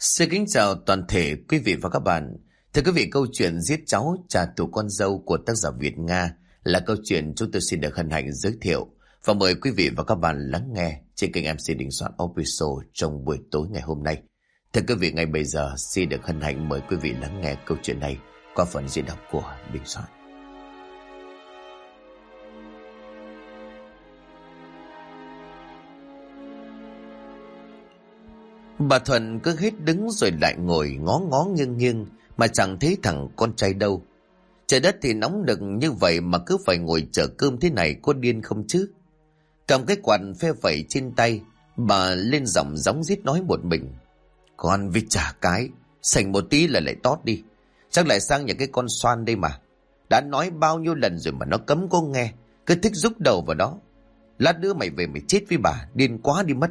Xin kính chào toàn thể quý vị và các bạn. Thưa quý vị, câu chuyện Giết cháu trả thù con dâu của tác giả Việt Nga là câu chuyện chúng tôi xin được hân hạnh giới thiệu và mời quý vị và các bạn lắng nghe trên kênh MC Đình Soạn Official trong buổi tối ngày hôm nay. Thưa quý vị, ngay bây giờ xin được hân hạnh mời quý vị lắng nghe câu chuyện này qua phần diễn đọc của Đình Soạn. Bà Thuần cứ hết đứng rồi lại ngồi ngó ngó nghiêng nghiêng mà chẳng thấy thằng con trai đâu. Trời đất thì nóng nực như vậy mà cứ phải ngồi chờ cơm thế này, có điên không chứ? Cầm cái quạt phe phẩy trên tay, bà lên giọng gióng rít nói một mình. Con vịt chả cái, sành một tí là lại tót đi. Chắc lại sang nhà cái con xoan đây mà. Đã nói bao nhiêu lần rồi mà nó cấm có nghe, cứ thích rúc đầu vào đó. Lát nữa mày về mày chết với bà, điên quá đi mất.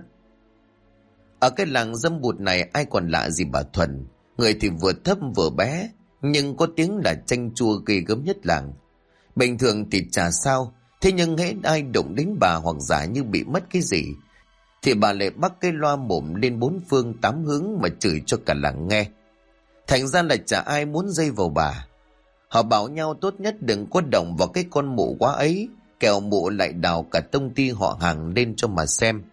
Ở cái làng dâm bụt này ai còn lạ gì bà Thuần. Người thì vừa thấp vừa bé, nhưng có tiếng là chanh chua ghê gớm nhất làng. Bình thường thì chả sao, thế nhưng hễ ai đụng đến bà hoặc giả như bị mất cái gì, thì bà lại bắt cái loa mồm lên bốn phương tám hướng mà chửi cho cả làng nghe. Thành ra là chả ai muốn dây vào bà. Họ bảo nhau tốt nhất đừng có động vào cái con mụ quá ấy, kẻo mụ lại đào cả tông ty họ hàng lên cho mà xem.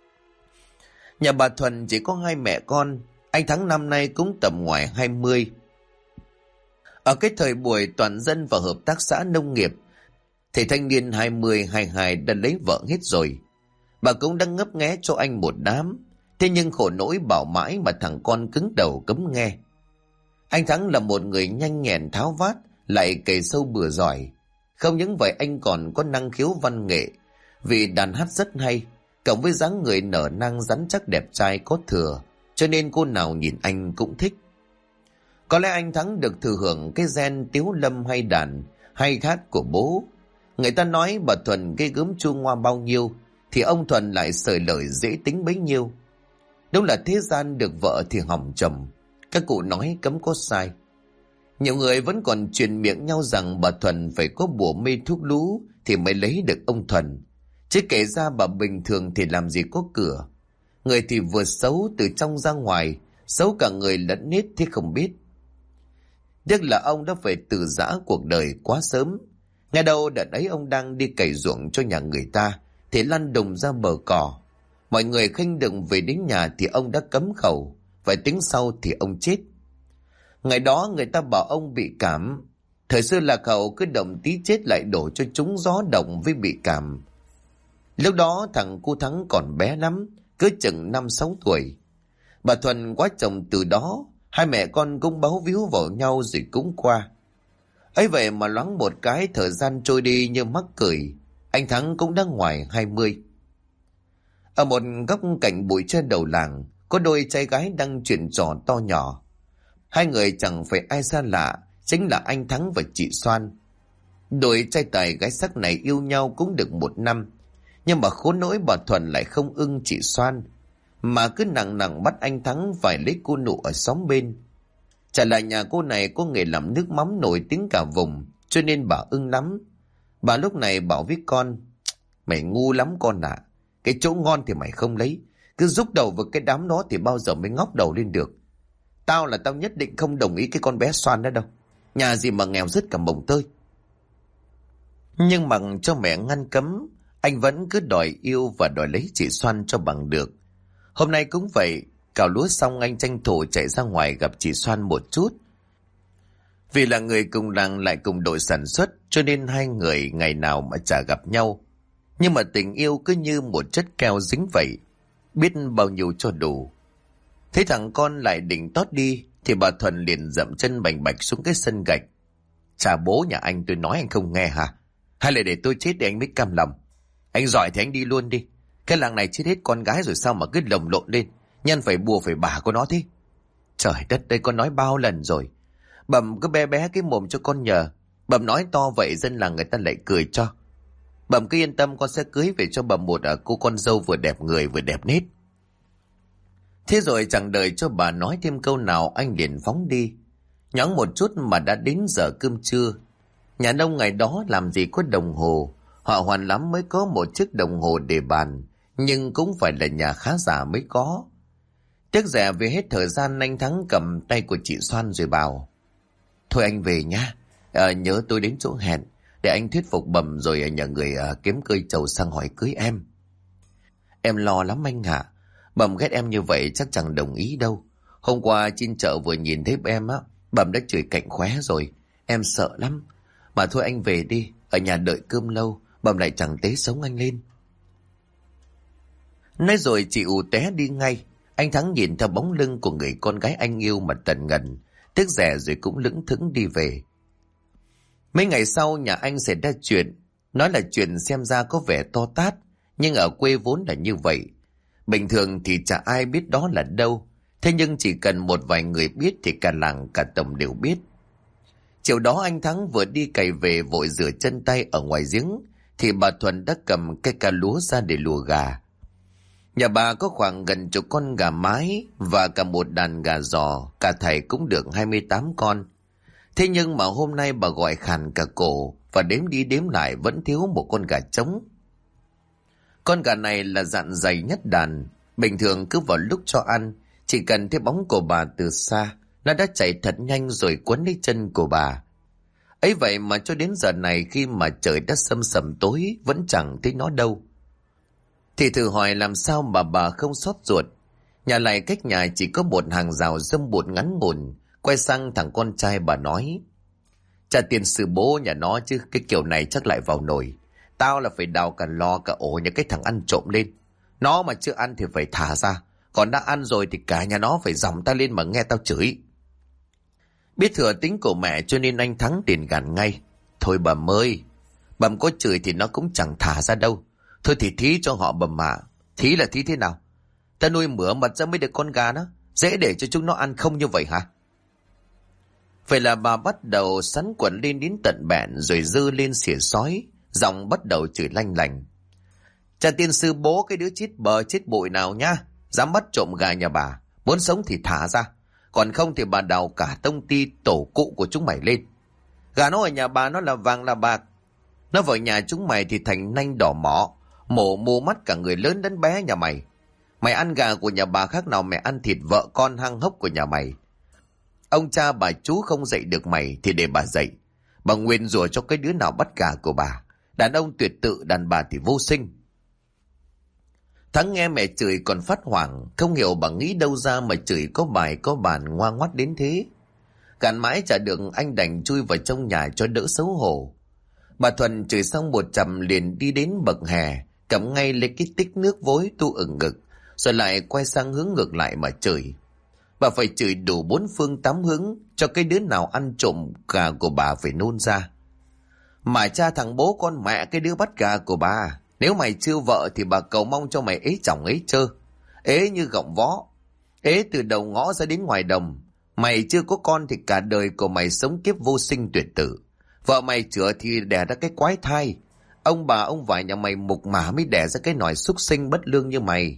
Nhà bà Thuần chỉ có hai mẹ con, anh Thắng năm nay cũng tầm ngoài 20. Ở cái thời buổi toàn dân và hợp tác xã nông nghiệp, thì thanh niên 20-22 đã lấy vợ hết rồi. Bà cũng đang ngấp nghé cho anh một đám, thế nhưng khổ nỗi bảo mãi mà thằng con cứng đầu cấm nghe. Anh Thắng là một người nhanh nhẹn tháo vát, lại cày sâu bừa giỏi. Không những vậy anh còn có năng khiếu văn nghệ, vì đàn hát rất hay. Cộng với dáng người nở nang rắn chắc đẹp trai có thừa, cho nên cô nào nhìn anh cũng thích. Có lẽ anh Thắng được thừa hưởng cái gen tiếu lâm hay đàn, hay hát của bố. Người ta nói bà Thuần cái gớm chua ngoa bao nhiêu, thì ông Thuần lại sởi lời dễ tính bấy nhiêu. Đúng là thế gian được vợ thì hỏng chồng, các cụ nói cấm có sai. Nhiều người vẫn còn truyền miệng nhau rằng bà Thuần phải có bùa mê thuốc lú thì mới lấy được ông Thuần. Chứ kể ra bà bình thường thì làm gì có cửa. Người thì vừa xấu từ trong ra ngoài, xấu cả người lẫn nết thì không biết. Tiếc là ông đã phải từ giã cuộc đời quá sớm. Ngay đâu đợt ấy ông đang đi cày ruộng cho nhà người ta, thì lăn đùng ra bờ cỏ. Mọi người khinh đừng về đến nhà thì ông đã cấm khẩu, phải tính sau thì ông chết. Ngày đó người ta bảo ông bị cảm. Thời xưa là khẩu cứ động tí chết lại đổ cho chúng gió động với bị cảm. Lúc đó thằng cu Thắng còn bé lắm, cứ chừng 5-6 tuổi. Bà Thuần quá chồng từ đó, hai mẹ con cũng báu víu vào nhau rồi cũng qua. Ấy vậy mà loáng một cái thời gian trôi đi như mắc cười, anh Thắng cũng đã ngoài 20. Ở một góc cạnh bụi trên đầu làng, có đôi trai gái đang chuyện trò to nhỏ. Hai người chẳng phải ai xa lạ, chính là anh Thắng và chị Xoan. Đôi trai tài gái sắc này yêu nhau cũng được 1 năm. Nhưng mà khốn nỗi bà Thuần lại không ưng chị Xoan, mà cứ nặng nặng bắt anh Thắng phải lấy cô nụ ở xóm bên. Trả lại nhà cô này có nghề làm nước mắm nổi tiếng cả vùng, cho nên bà ưng lắm. Bà lúc này bảo với con, mày ngu lắm con ạ. Cái chỗ ngon thì mày không lấy, cứ rúc đầu vào cái đám đó thì bao giờ mới ngóc đầu lên được. Tao là tao nhất định không đồng ý cái con bé Xoan đó đâu. Nhà gì mà nghèo rứt cả mồng tơi. Nhưng mà cho mẹ ngăn cấm, anh vẫn cứ đòi yêu và đòi lấy chị Xoan cho bằng được. Hôm nay cũng vậy, cào lúa xong anh tranh thủ chạy ra ngoài gặp chị Xoan một chút. Vì là người cùng làng lại cùng đội sản xuất, cho nên hai người ngày nào mà chả gặp nhau. Nhưng mà tình yêu cứ như một chất keo dính vậy, biết bao nhiêu cho đủ. Thấy thằng con lại định tót đi, thì bà Thuần liền dậm chân bành bạch xuống cái sân gạch. Chà bố nhà anh, tôi nói anh không nghe hả? Hay là để tôi chết để anh mới cam lòng? Anh giỏi thì anh đi luôn đi. Cái làng này chết hết con gái rồi sao mà cứ lồng lộn lên, nhân phải bùa phải bà của nó thế. Trời đất, đây con nói bao lần rồi. Bẩm cứ bé bé cái mồm cho con nhờ. Bẩm nói to vậy dân làng người ta lại cười cho. Bẩm cứ yên tâm, con sẽ cưới về cho bẩm một cô con dâu vừa đẹp người vừa đẹp nết. Thế rồi chẳng đợi cho bà nói thêm câu nào, anh liền phóng đi. Nhoáng một chút mà đã đến giờ cơm trưa. Nhà nông ngày đó làm gì có đồng hồ. Họ hoàn lắm mới có một chiếc đồng hồ để bàn, nhưng cũng phải là nhà khá giả mới có. Tiếc rẻ vì hết thời gian, anh Thắng cầm tay của chị Xoan rồi bảo: Thôi anh về nhá, nhớ tôi đến chỗ hẹn để anh thuyết phục Bầm rồi nhờ người kiếm cơi trầu sang hỏi cưới em. Em lo lắm anh ạ. Bầm ghét em như vậy chắc chẳng đồng ý đâu. Hôm qua trên chợ vừa nhìn thấy em á, Bầm đã chửi cạnh khóe rồi. Em sợ lắm. Mà thôi anh về đi, ở nhà đợi cơm lâu, Bầm lại chẳng tế sống anh lên. Nói rồi chị ù té đi ngay. Anh Thắng nhìn theo bóng lưng của người con gái anh yêu mà tần ngần, tiếc rẻ rồi cũng lững thững đi về. Mấy ngày sau nhà anh xảy ra chuyện. Nói là chuyện xem ra có vẻ to tát, nhưng ở quê vốn là như vậy. Bình thường thì chả ai biết đó là đâu. Thế nhưng chỉ cần một vài người biết thì cả làng cả tổng đều biết. Chiều đó anh Thắng vừa đi cày về vội rửa chân tay ở ngoài giếng, thì bà Thuần đã cầm cây cà lúa ra để lùa gà. Nhà bà có khoảng gần chục con gà mái và cả một đàn gà giò, cả thảy cũng được 28 con. Thế nhưng mà hôm nay bà gọi khàn cả cổ và đếm đi đếm lại vẫn thiếu một con gà trống. Con gà này là dạn dày nhất đàn. Bình thường cứ vào lúc cho ăn, chỉ cần thấy bóng của bà từ xa, nó đã chạy thật nhanh rồi quấn lấy chân của bà. Ấy vậy mà cho đến giờ này, khi mà trời đã sầm sầm tối, vẫn chẳng thấy nó đâu. Thì thử hỏi làm sao mà bà không xót ruột. Nhà lại cách nhà chỉ có một hàng rào râm bụt ngắn ngủn. Quay sang thằng con trai bà nói: Cha tiền sư bố nhà nó chứ, cái kiểu này chắc lại vào nồi. Tao là phải đào cả lò cả ổ những cái thằng ăn trộm lên. Nó mà chưa ăn thì phải thả ra, còn đã ăn rồi thì cả nhà nó phải dòng ta lên mà nghe tao chửi. Biết thừa tính của mẹ cho nên anh Thắng tiền gàn ngay: Thôi Bầm ơi, Bầm có chửi thì nó cũng chẳng thả ra đâu. Thôi thì thí cho họ Bầm mà. Thí là thí thế nào? Ta nuôi mửa mật ra mấy đứa con gà đó, dễ để cho chúng nó ăn không như vậy hả? Vậy là bà bắt đầu sắn quần lên đến tận bẹn rồi dơ lên xỉa sói, giọng bắt đầu chửi lanh lành: Cha tiên sư bố cái đứa chết bờ chết bụi nào nhá, dám bắt trộm gà nhà bà, muốn sống thì thả ra, còn không thì bà đào cả tông ty tổ cụ của chúng mày lên. Gà nó ở nhà bà nó là vàng là bạc, nó vào nhà chúng mày thì thành nanh đỏ mỏ, mổ mù mắt cả người lớn đến bé nhà mày. Mày ăn gà của nhà bà khác nào mày ăn thịt vợ con hăng hốc của nhà mày. Ông cha bà chú không dạy được mày thì để bà dạy. Bà nguyền rủa cho cái đứa nào bắt gà của bà. Đàn ông tuyệt tự, đàn bà thì vô sinh. Thắng nghe mẹ chửi còn phát hoảng, không hiểu bà nghĩ đâu ra mà chửi có bài có bàn ngoa ngoắt đến thế. Cản mãi chả được, anh đành chui vào trong nhà cho đỡ xấu hổ. Bà Thuần chửi xong một chầm liền đi đến bậc hè, cầm ngay lấy cái tích nước vối tu ửng ngực, rồi lại quay sang hướng ngược lại mà chửi. Bà phải chửi đủ 4 phương 8 hướng cho cái đứa nào ăn trộm gà của bà phải nôn ra. Mà cha thằng bố con mẹ cái đứa bắt gà của bà, nếu mày chưa vợ thì bà cầu mong cho mày ế chồng ế chơ, ế như gọng vó, ế từ đầu ngõ ra đến ngoài đồng. Mày chưa có con thì cả đời của mày sống kiếp vô sinh tuyệt tử. Vợ mày chữa thì đẻ ra cái quái thai. Ông bà ông vải nhà mày mục mả mới đẻ ra cái nòi súc sinh bất lương như mày.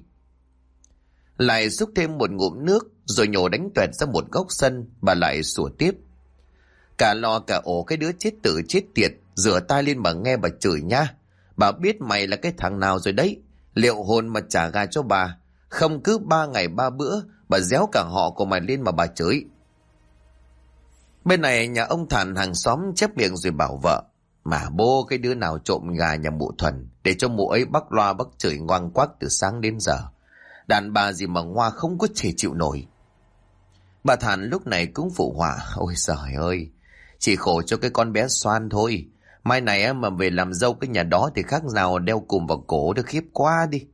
Lại xúc thêm một ngụm nước rồi nhổ đánh toẹt ra một góc sân. Bà lại sủa tiếp: Cả lò cả ổ cái đứa chết tử chết tiệt, rửa tay lên mà nghe bà chửi nha. Bà biết mày là cái thằng nào rồi đấy. Liệu hồn mà trả gà cho bà, không cứ 3 ngày 3 bữa bà déo cả họ của mày lên mà bà chửi. Bên này nhà ông Thản hàng xóm chép miệng rồi bảo vợ: Mà bố cái đứa nào trộm gà nhà mụ Thuần, để cho mụ ấy bắc loa bắc chửi ngoan quắc từ sáng đến giờ. Đàn bà gì mà ngoa không có thể chịu nổi. Bà Thản lúc này cũng phụ họa: Ôi giời ơi, chỉ khổ cho cái con bé Xoan thôi. Mai này mà về làm dâu cái nhà đó thì khác nào đeo cùm vào cổ, được khiếp quá đi.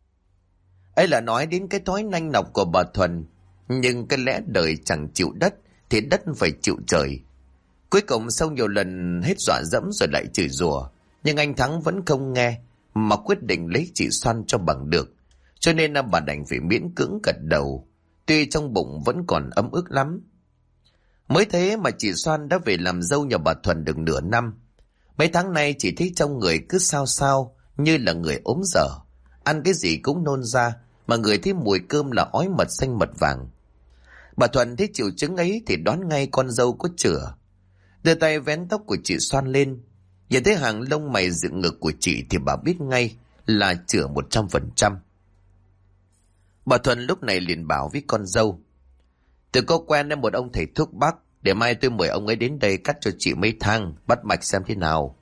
Ấy là nói đến cái thói nanh nọc của bà Thuần. Nhưng cái lẽ đời chẳng chịu đất thì đất phải chịu trời. Cuối cùng sau nhiều lần hết dọa dẫm rồi lại chửi rủa, nhưng anh Thắng vẫn không nghe, mà quyết định lấy chị Xoan cho bằng được. Cho nên bà đành phải miễn cưỡng gật đầu, tuy trong bụng vẫn còn ấm ức lắm. Mới thế mà chị Xoan đã về làm dâu nhà bà Thuần được nửa năm. Mấy tháng nay chỉ thấy trong người cứ sao sao, như là người ốm dở. Ăn cái gì cũng nôn ra, mà người thấy mùi cơm là ói mật xanh mật vàng. Bà Thuần thấy triệu chứng ấy thì đoán ngay con dâu có chữa. Đưa tay vén tóc của chị Xoan lên, nhìn thấy hàng lông mày dựng ngực của chị thì bà biết ngay là chữa 100%. Bà Thuần lúc này liền bảo với con dâu: tôi có quen với một ông thầy thuốc bắc, để mai tôi mời ông ấy đến đây cắt cho chị mấy thang, bắt mạch xem thế nào.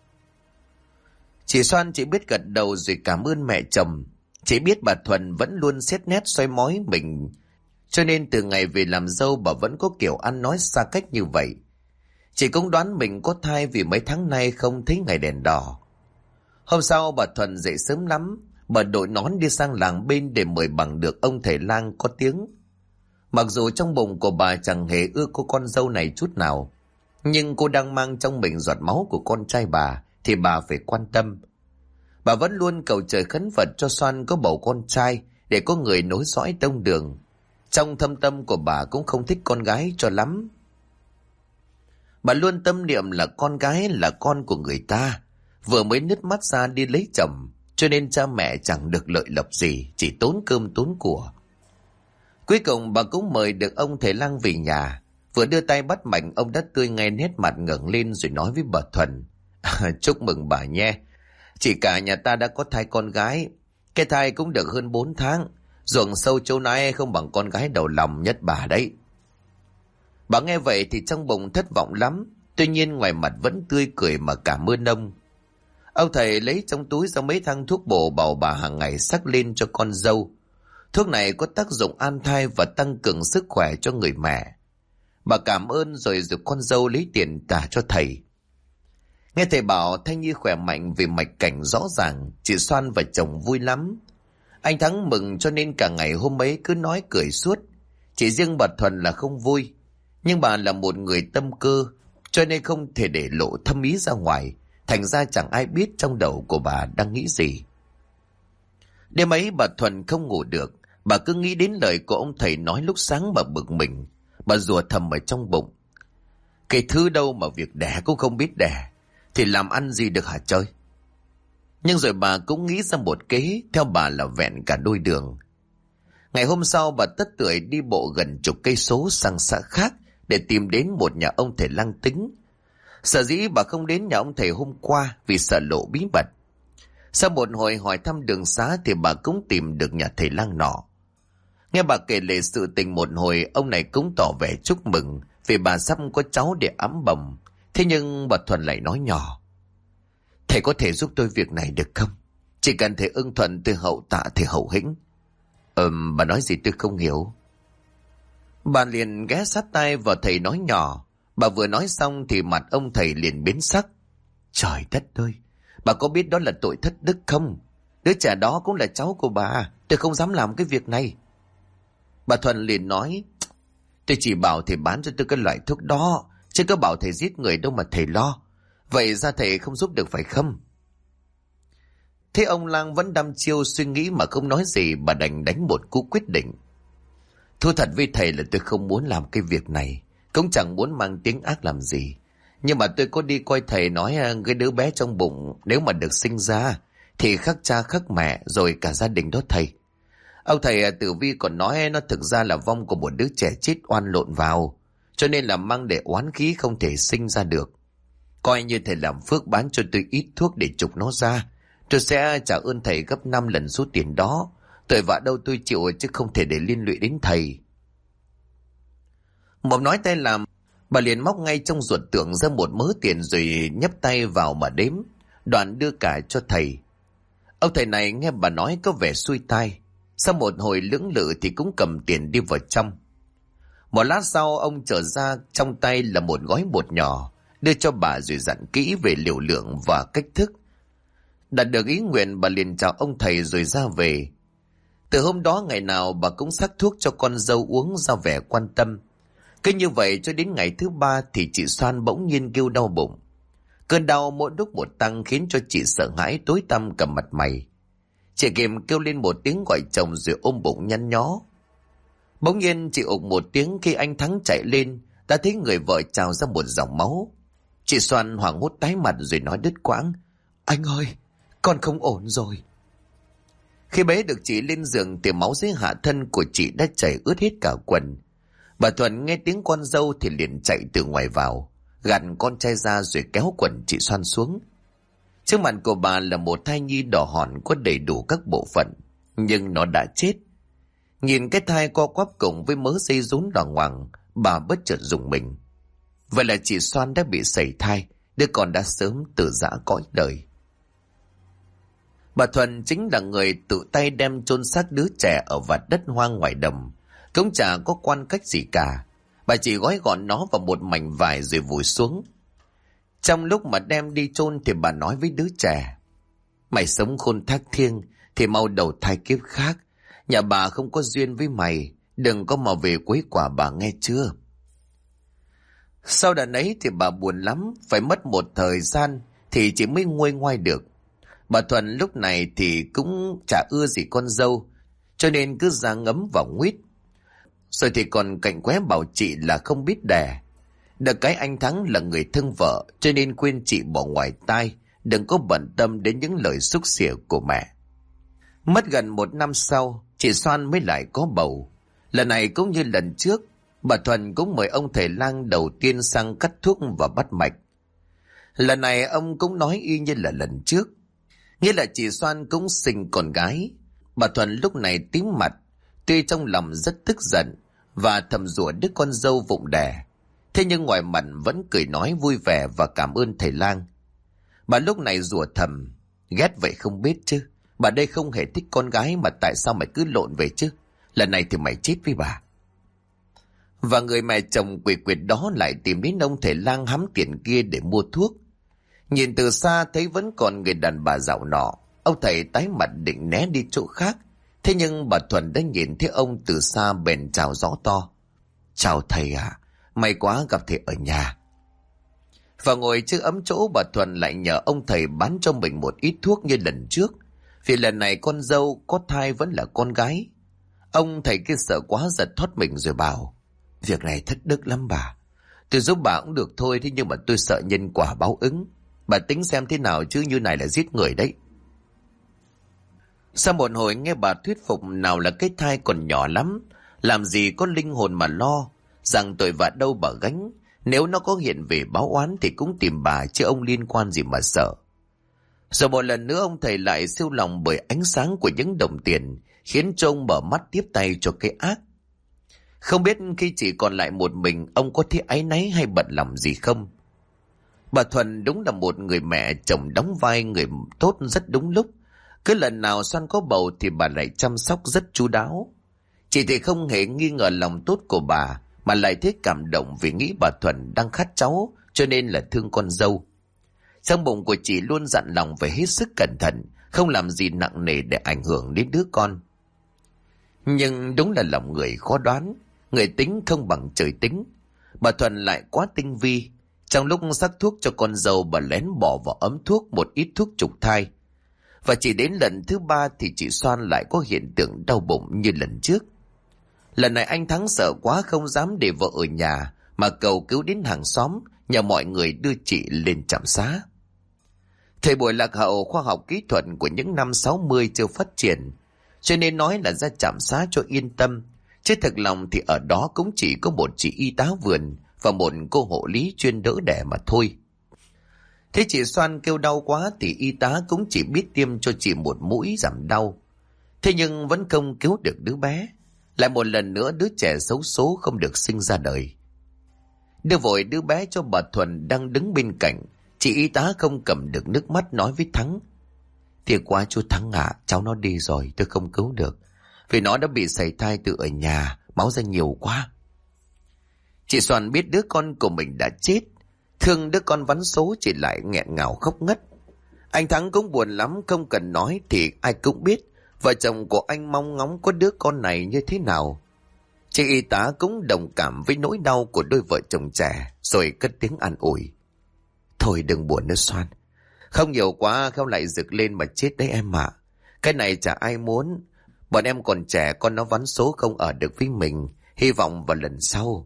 Chị Soan chỉ biết gật đầu rồi cảm ơn mẹ chồng. Chị biết bà Thuần vẫn luôn xét nét soi mói mình, cho nên từ ngày về làm dâu bà vẫn có kiểu ăn nói xa cách như vậy. Chị cũng đoán mình có thai vì mấy tháng nay không thấy ngày đèn đỏ. Hôm sau bà Thuần dậy sớm lắm, bà đội nón đi sang làng bên để mời bằng được ông thầy lang có tiếng. Mặc dù trong bụng của bà chẳng hề ưa cô con dâu này chút nào, nhưng cô đang mang trong mình giọt máu của con trai bà thì bà phải quan tâm. Bà vẫn luôn cầu trời khấn Phật cho Soan có bầu con trai để có người nối dõi tông đường. Trong thâm tâm của bà cũng không thích con gái cho lắm. Bà luôn tâm niệm là con gái là con của người ta, vừa mới nứt mắt ra đi lấy chồng, cho nên cha mẹ chẳng được lợi lộc gì, chỉ tốn cơm tốn của. Cuối cùng bà cũng mời được ông thầy lang về nhà. Vừa đưa tay bắt mạch, ông đã tươi ngay nét mặt ngẩng lên rồi nói với bà Thuần: chúc mừng bà nhé, chị cả nhà ta đã có thai con gái. Cái thai cũng được hơn 4 tháng, ruộng sâu châu nái không bằng con gái đầu lòng nhất bà đấy. Bà nghe vậy thì trong bụng thất vọng lắm, tuy nhiên ngoài mặt vẫn tươi cười mà cảm ơn ông. Ông thầy lấy trong túi ra mấy thang thuốc bổ bảo bà hàng ngày sắc lên cho con dâu. Thuốc này có tác dụng an thai và tăng cường sức khỏe cho người mẹ. Bà cảm ơn rồi giục con dâu lấy tiền trả cho thầy. Nghe thầy bảo thai nhi khỏe mạnh vì mạch cảnh rõ ràng, chị Soan và chồng vui lắm. Anh Thắng mừng cho nên cả ngày hôm ấy cứ nói cười suốt. Chỉ riêng bà Thuần là không vui. Nhưng bà là một người tâm cơ, cho nên không thể để lộ thâm ý ra ngoài. Thành ra chẳng ai biết trong đầu của bà đang nghĩ gì. Đêm ấy bà Thuần không ngủ được. Bà cứ nghĩ đến lời của ông thầy nói lúc sáng mà bực mình. Bà rủa thầm ở trong bụng: cái thứ đâu mà việc đẻ cũng không biết đẻ, thì làm ăn gì được hả chơi. Nhưng rồi bà cũng nghĩ ra một kế, theo bà là vẹn cả đôi đường. Ngày hôm sau bà tất tưởi đi bộ gần chục cây số sang xã khác để tìm đến một nhà ông thầy lang tính. Sở dĩ bà không đến nhà ông thầy hôm qua vì sợ lộ bí mật. Sau một hồi hỏi thăm đường xá thì bà cũng tìm được nhà thầy lang nọ. Nghe bà kể lể sự tình một hồi, ông này cũng tỏ vẻ chúc mừng vì bà sắp có cháu để ẵm bồng. Thế nhưng bà Thuần lại nói nhỏ: thầy có thể giúp tôi việc này được không? Chỉ cần thầy ưng thuận tôi hậu tạ thì hậu hĩnh. Bà nói gì tôi không hiểu. Bà liền ghé sát tai vào thầy nói nhỏ. Bà vừa nói xong thì mặt ông thầy liền biến sắc. Trời đất ơi, bà có biết đó là tội thất đức không? Đứa trẻ đó cũng là cháu của bà, tôi không dám làm cái việc này. Bà Thuần liền nói: tôi chỉ bảo thầy bán cho tôi cái loại thuốc đó, chứ có bảo thầy giết người đâu mà thầy lo. Vậy ra thầy không giúp được phải không? Thế ông lang vẫn đăm chiêu suy nghĩ mà không nói gì. Bà đành đánh một cú quyết định: thú thật với thầy là tôi không muốn làm cái việc này, cũng chẳng muốn mang tiếng ác làm gì. Nhưng mà tôi có đi coi thầy nói cái đứa bé trong bụng nếu mà được sinh ra thì khắc cha khắc mẹ rồi cả gia đình đó thầy. Ông thầy Tử Vi còn nói nó thực ra là vong của một đứa trẻ chết oan lộn vào, cho nên là mang để oán khí không thể sinh ra được. Coi như thầy làm phước bán cho tôi ít thuốc để trục nó ra, tôi sẽ trả ơn thầy gấp 5 lần số tiền đó. Tội vạ đâu tôi chịu, chứ không thể để liên lụy đến thầy. Một nói tay làm, bà liền móc ngay trong ruột tưởng ra một mớ tiền rồi nhấp tay vào mà đếm, đoạn đưa cả cho thầy. Ông thầy này nghe bà nói có vẻ xuôi tai. Sau một hồi lưỡng lự thì cũng cầm tiền đi vào trong. Một lát sau ông trở ra, trong tay là một gói bột nhỏ, đưa cho bà rồi dặn kỹ về liều lượng và cách thức. Đạt được ý nguyện, bà liền chào ông thầy rồi ra về. Từ hôm đó ngày nào bà cũng sắc thuốc cho con dâu uống ra vẻ quan tâm. Cứ như vậy cho đến ngày thứ 3 thì chị Soan bỗng nhiên kêu đau bụng. Cơn đau mỗi lúc một tăng khiến cho chị sợ hãi tối tăm cả mặt mày. Chị Kiệm kêu lên một tiếng gọi chồng rồi ôm bụng nhăn nhó. Bỗng nhiên chị ục một tiếng khi anh Thắng chạy lên, đã thấy người vợ trào ra một dòng máu. Chị Soan hoảng hốt tái mặt rồi nói đứt quãng: anh ơi, con không ổn rồi. Khi bế được chị lên giường thì máu dưới hạ thân của chị đã chảy ướt hết cả quần. Bà Thuần nghe tiếng con dâu thì liền chạy từ ngoài vào, gạt con trai ra rồi kéo quần chị Soan xuống. Trước mặt của bà là một thai nhi đỏ hòn có đầy đủ các bộ phận, nhưng nó đã chết. Nhìn cái thai co quắp cùng với mớ dây rốn đỏ ngoằng, bà bất chợt rùng mình. Vậy là chị Soan đã bị sẩy thai, đứa con đã sớm từ giã cõi đời. Bà Thuần chính là người tự tay đem chôn xác đứa trẻ ở vạt đất hoang ngoài đồng. Cũng chả có quan cách gì cả. Bà chỉ gói gọn nó vào một mảnh vải rồi vùi xuống. Trong lúc mà đem đi chôn thì bà nói với đứa trẻ: mày sống khôn thác thiêng thì mau đầu thai kiếp khác. Nhà bà không có duyên với mày, đừng có mà về quấy quả bà, nghe chưa? Sau đợt ấy thì bà buồn lắm, phải mất một thời gian thì chỉ mới nguôi ngoai được. Bà Thuần lúc này thì cũng chả ưa gì con dâu, cho nên cứ ra ngấm vào nguyết. Rồi thì còn cạnh khóe bảo chị là không biết đẻ. Được cái anh Thắng là người thương vợ, cho nên khuyên chị bỏ ngoài tai, đừng có bận tâm đến những lời xúc xỉa của mẹ. Mất gần 1 năm sau, chị Soan mới lại có bầu. Lần này cũng như lần trước, bà Thuần cũng mời ông thầy lang đầu tiên sang cắt thuốc và bắt mạch. Lần này ông cũng nói y như là lần trước, nghĩa là chị Soan cũng sinh con gái. Bà Thuần lúc này tím mặt, tuy trong lòng rất tức giận và thầm rủa đứa con dâu vụng đẻ. Thế nhưng ngoài mặt vẫn cười nói vui vẻ và cảm ơn thầy lang. Bà lúc này rủa thầm: ghét vậy không biết chứ, bà đây không hề thích con gái mà tại sao mày cứ lộn về chứ, lần này thì mày chết với bà. Và người mẹ chồng quỷ quyệt đó lại tìm đến ông thầy lang hắm tiền kia để mua thuốc. Nhìn từ xa thấy vẫn còn người đàn bà dạo nọ, ông thầy tái mặt định né đi chỗ khác. Thế nhưng bà Thuần đã nhìn thấy ông từ xa bèn chào rõ to: chào thầy ạ, may quá gặp thầy ở nhà. Và ngồi trước ấm chỗ, bà Thuần lại nhờ ông thầy bán cho mình một ít thuốc như lần trước, vì lần này con dâu có thai vẫn là con gái. Ông thầy kia sợ quá giật thoát mình rồi bảo: việc này thất đức lắm bà, tôi giúp bà cũng được thôi, thế nhưng mà tôi sợ nhân quả báo ứng. Bà tính xem thế nào chứ, như này là giết người đấy. Sau một hồi nghe bà thuyết phục nào là cái thai còn nhỏ lắm, làm gì có linh hồn mà lo, rằng tội vạ đâu bà gánh, nếu nó có hiện về báo oán thì cũng tìm bà chứ ông liên quan gì mà sợ. Rồi một lần nữa ông thầy lại siêu lòng bởi ánh sáng của những đồng tiền, khiến cho ông mở mắt tiếp tay cho cái ác. Không biết khi chỉ còn lại một mình, ông có thấy áy náy hay bận lòng gì không? Bà Thuần đúng là một người mẹ chồng đóng vai người tốt rất đúng lúc. Cứ lần nào Soan có bầu thì bà lại chăm sóc rất chu đáo. Chị thì không hề nghi ngờ lòng tốt của bà, mà lại thấy cảm động vì nghĩ bà Thuần đang khát cháu, cho nên là thương con dâu. Trong bụng của chị luôn dặn lòng phải hết sức cẩn thận, không làm gì nặng nề để ảnh hưởng đến đứa con. Nhưng đúng là lòng người khó đoán, người tính không bằng trời tính. Bà Thuần lại quá tinh vi. Trong lúc sắc thuốc cho con dâu, bà lén bỏ vào ấm thuốc một ít thuốc trục thai. Và chỉ đến lần thứ 3 thì chị Soan lại có hiện tượng đau bụng như lần trước. Lần này anh Thắng sợ quá không dám để vợ ở nhà, mà cầu cứu đến hàng xóm, nhờ mọi người đưa chị lên trạm xá. Thời buổi lạc hậu, khoa học kỹ thuật của những năm 60 chưa phát triển, cho nên nói là ra trạm xá cho yên tâm. Chứ thực lòng thì ở đó cũng chỉ có một chị y tá vườn và một cô hộ lý chuyên đỡ đẻ mà thôi. Thế chị Soan kêu đau quá thì y tá cũng chỉ biết tiêm cho chị một mũi giảm đau. Thế nhưng vẫn không cứu được đứa bé. Lại một lần nữa đứa trẻ xấu số không được sinh ra đời. Đưa vội đứa bé cho bà Thuần đang đứng bên cạnh. Chị y tá không cầm được nước mắt nói với Thắng: thiệt quá chú Thắng ạ, cháu nó đi rồi, tôi không cứu được. Vì nó đã bị sảy thai từ ở nhà, máu ra nhiều quá. Chị Soan biết đứa con của mình đã chết, thương đứa con vắn số, chị lại nghẹn ngào khóc ngất. Anh Thắng cũng buồn lắm, không cần nói thì ai cũng biết vợ chồng của anh mong ngóng có đứa con này như thế nào. Chị y tá cũng đồng cảm với nỗi đau của đôi vợ chồng trẻ, rồi cất tiếng an ủi: thôi đừng buồn nữa Soan, không nhiều quá không lại rực lên mà chết đấy em ạ. Cái này chả ai muốn, bọn em còn trẻ, con nó vắn số không ở được với mình, hy vọng vào lần sau.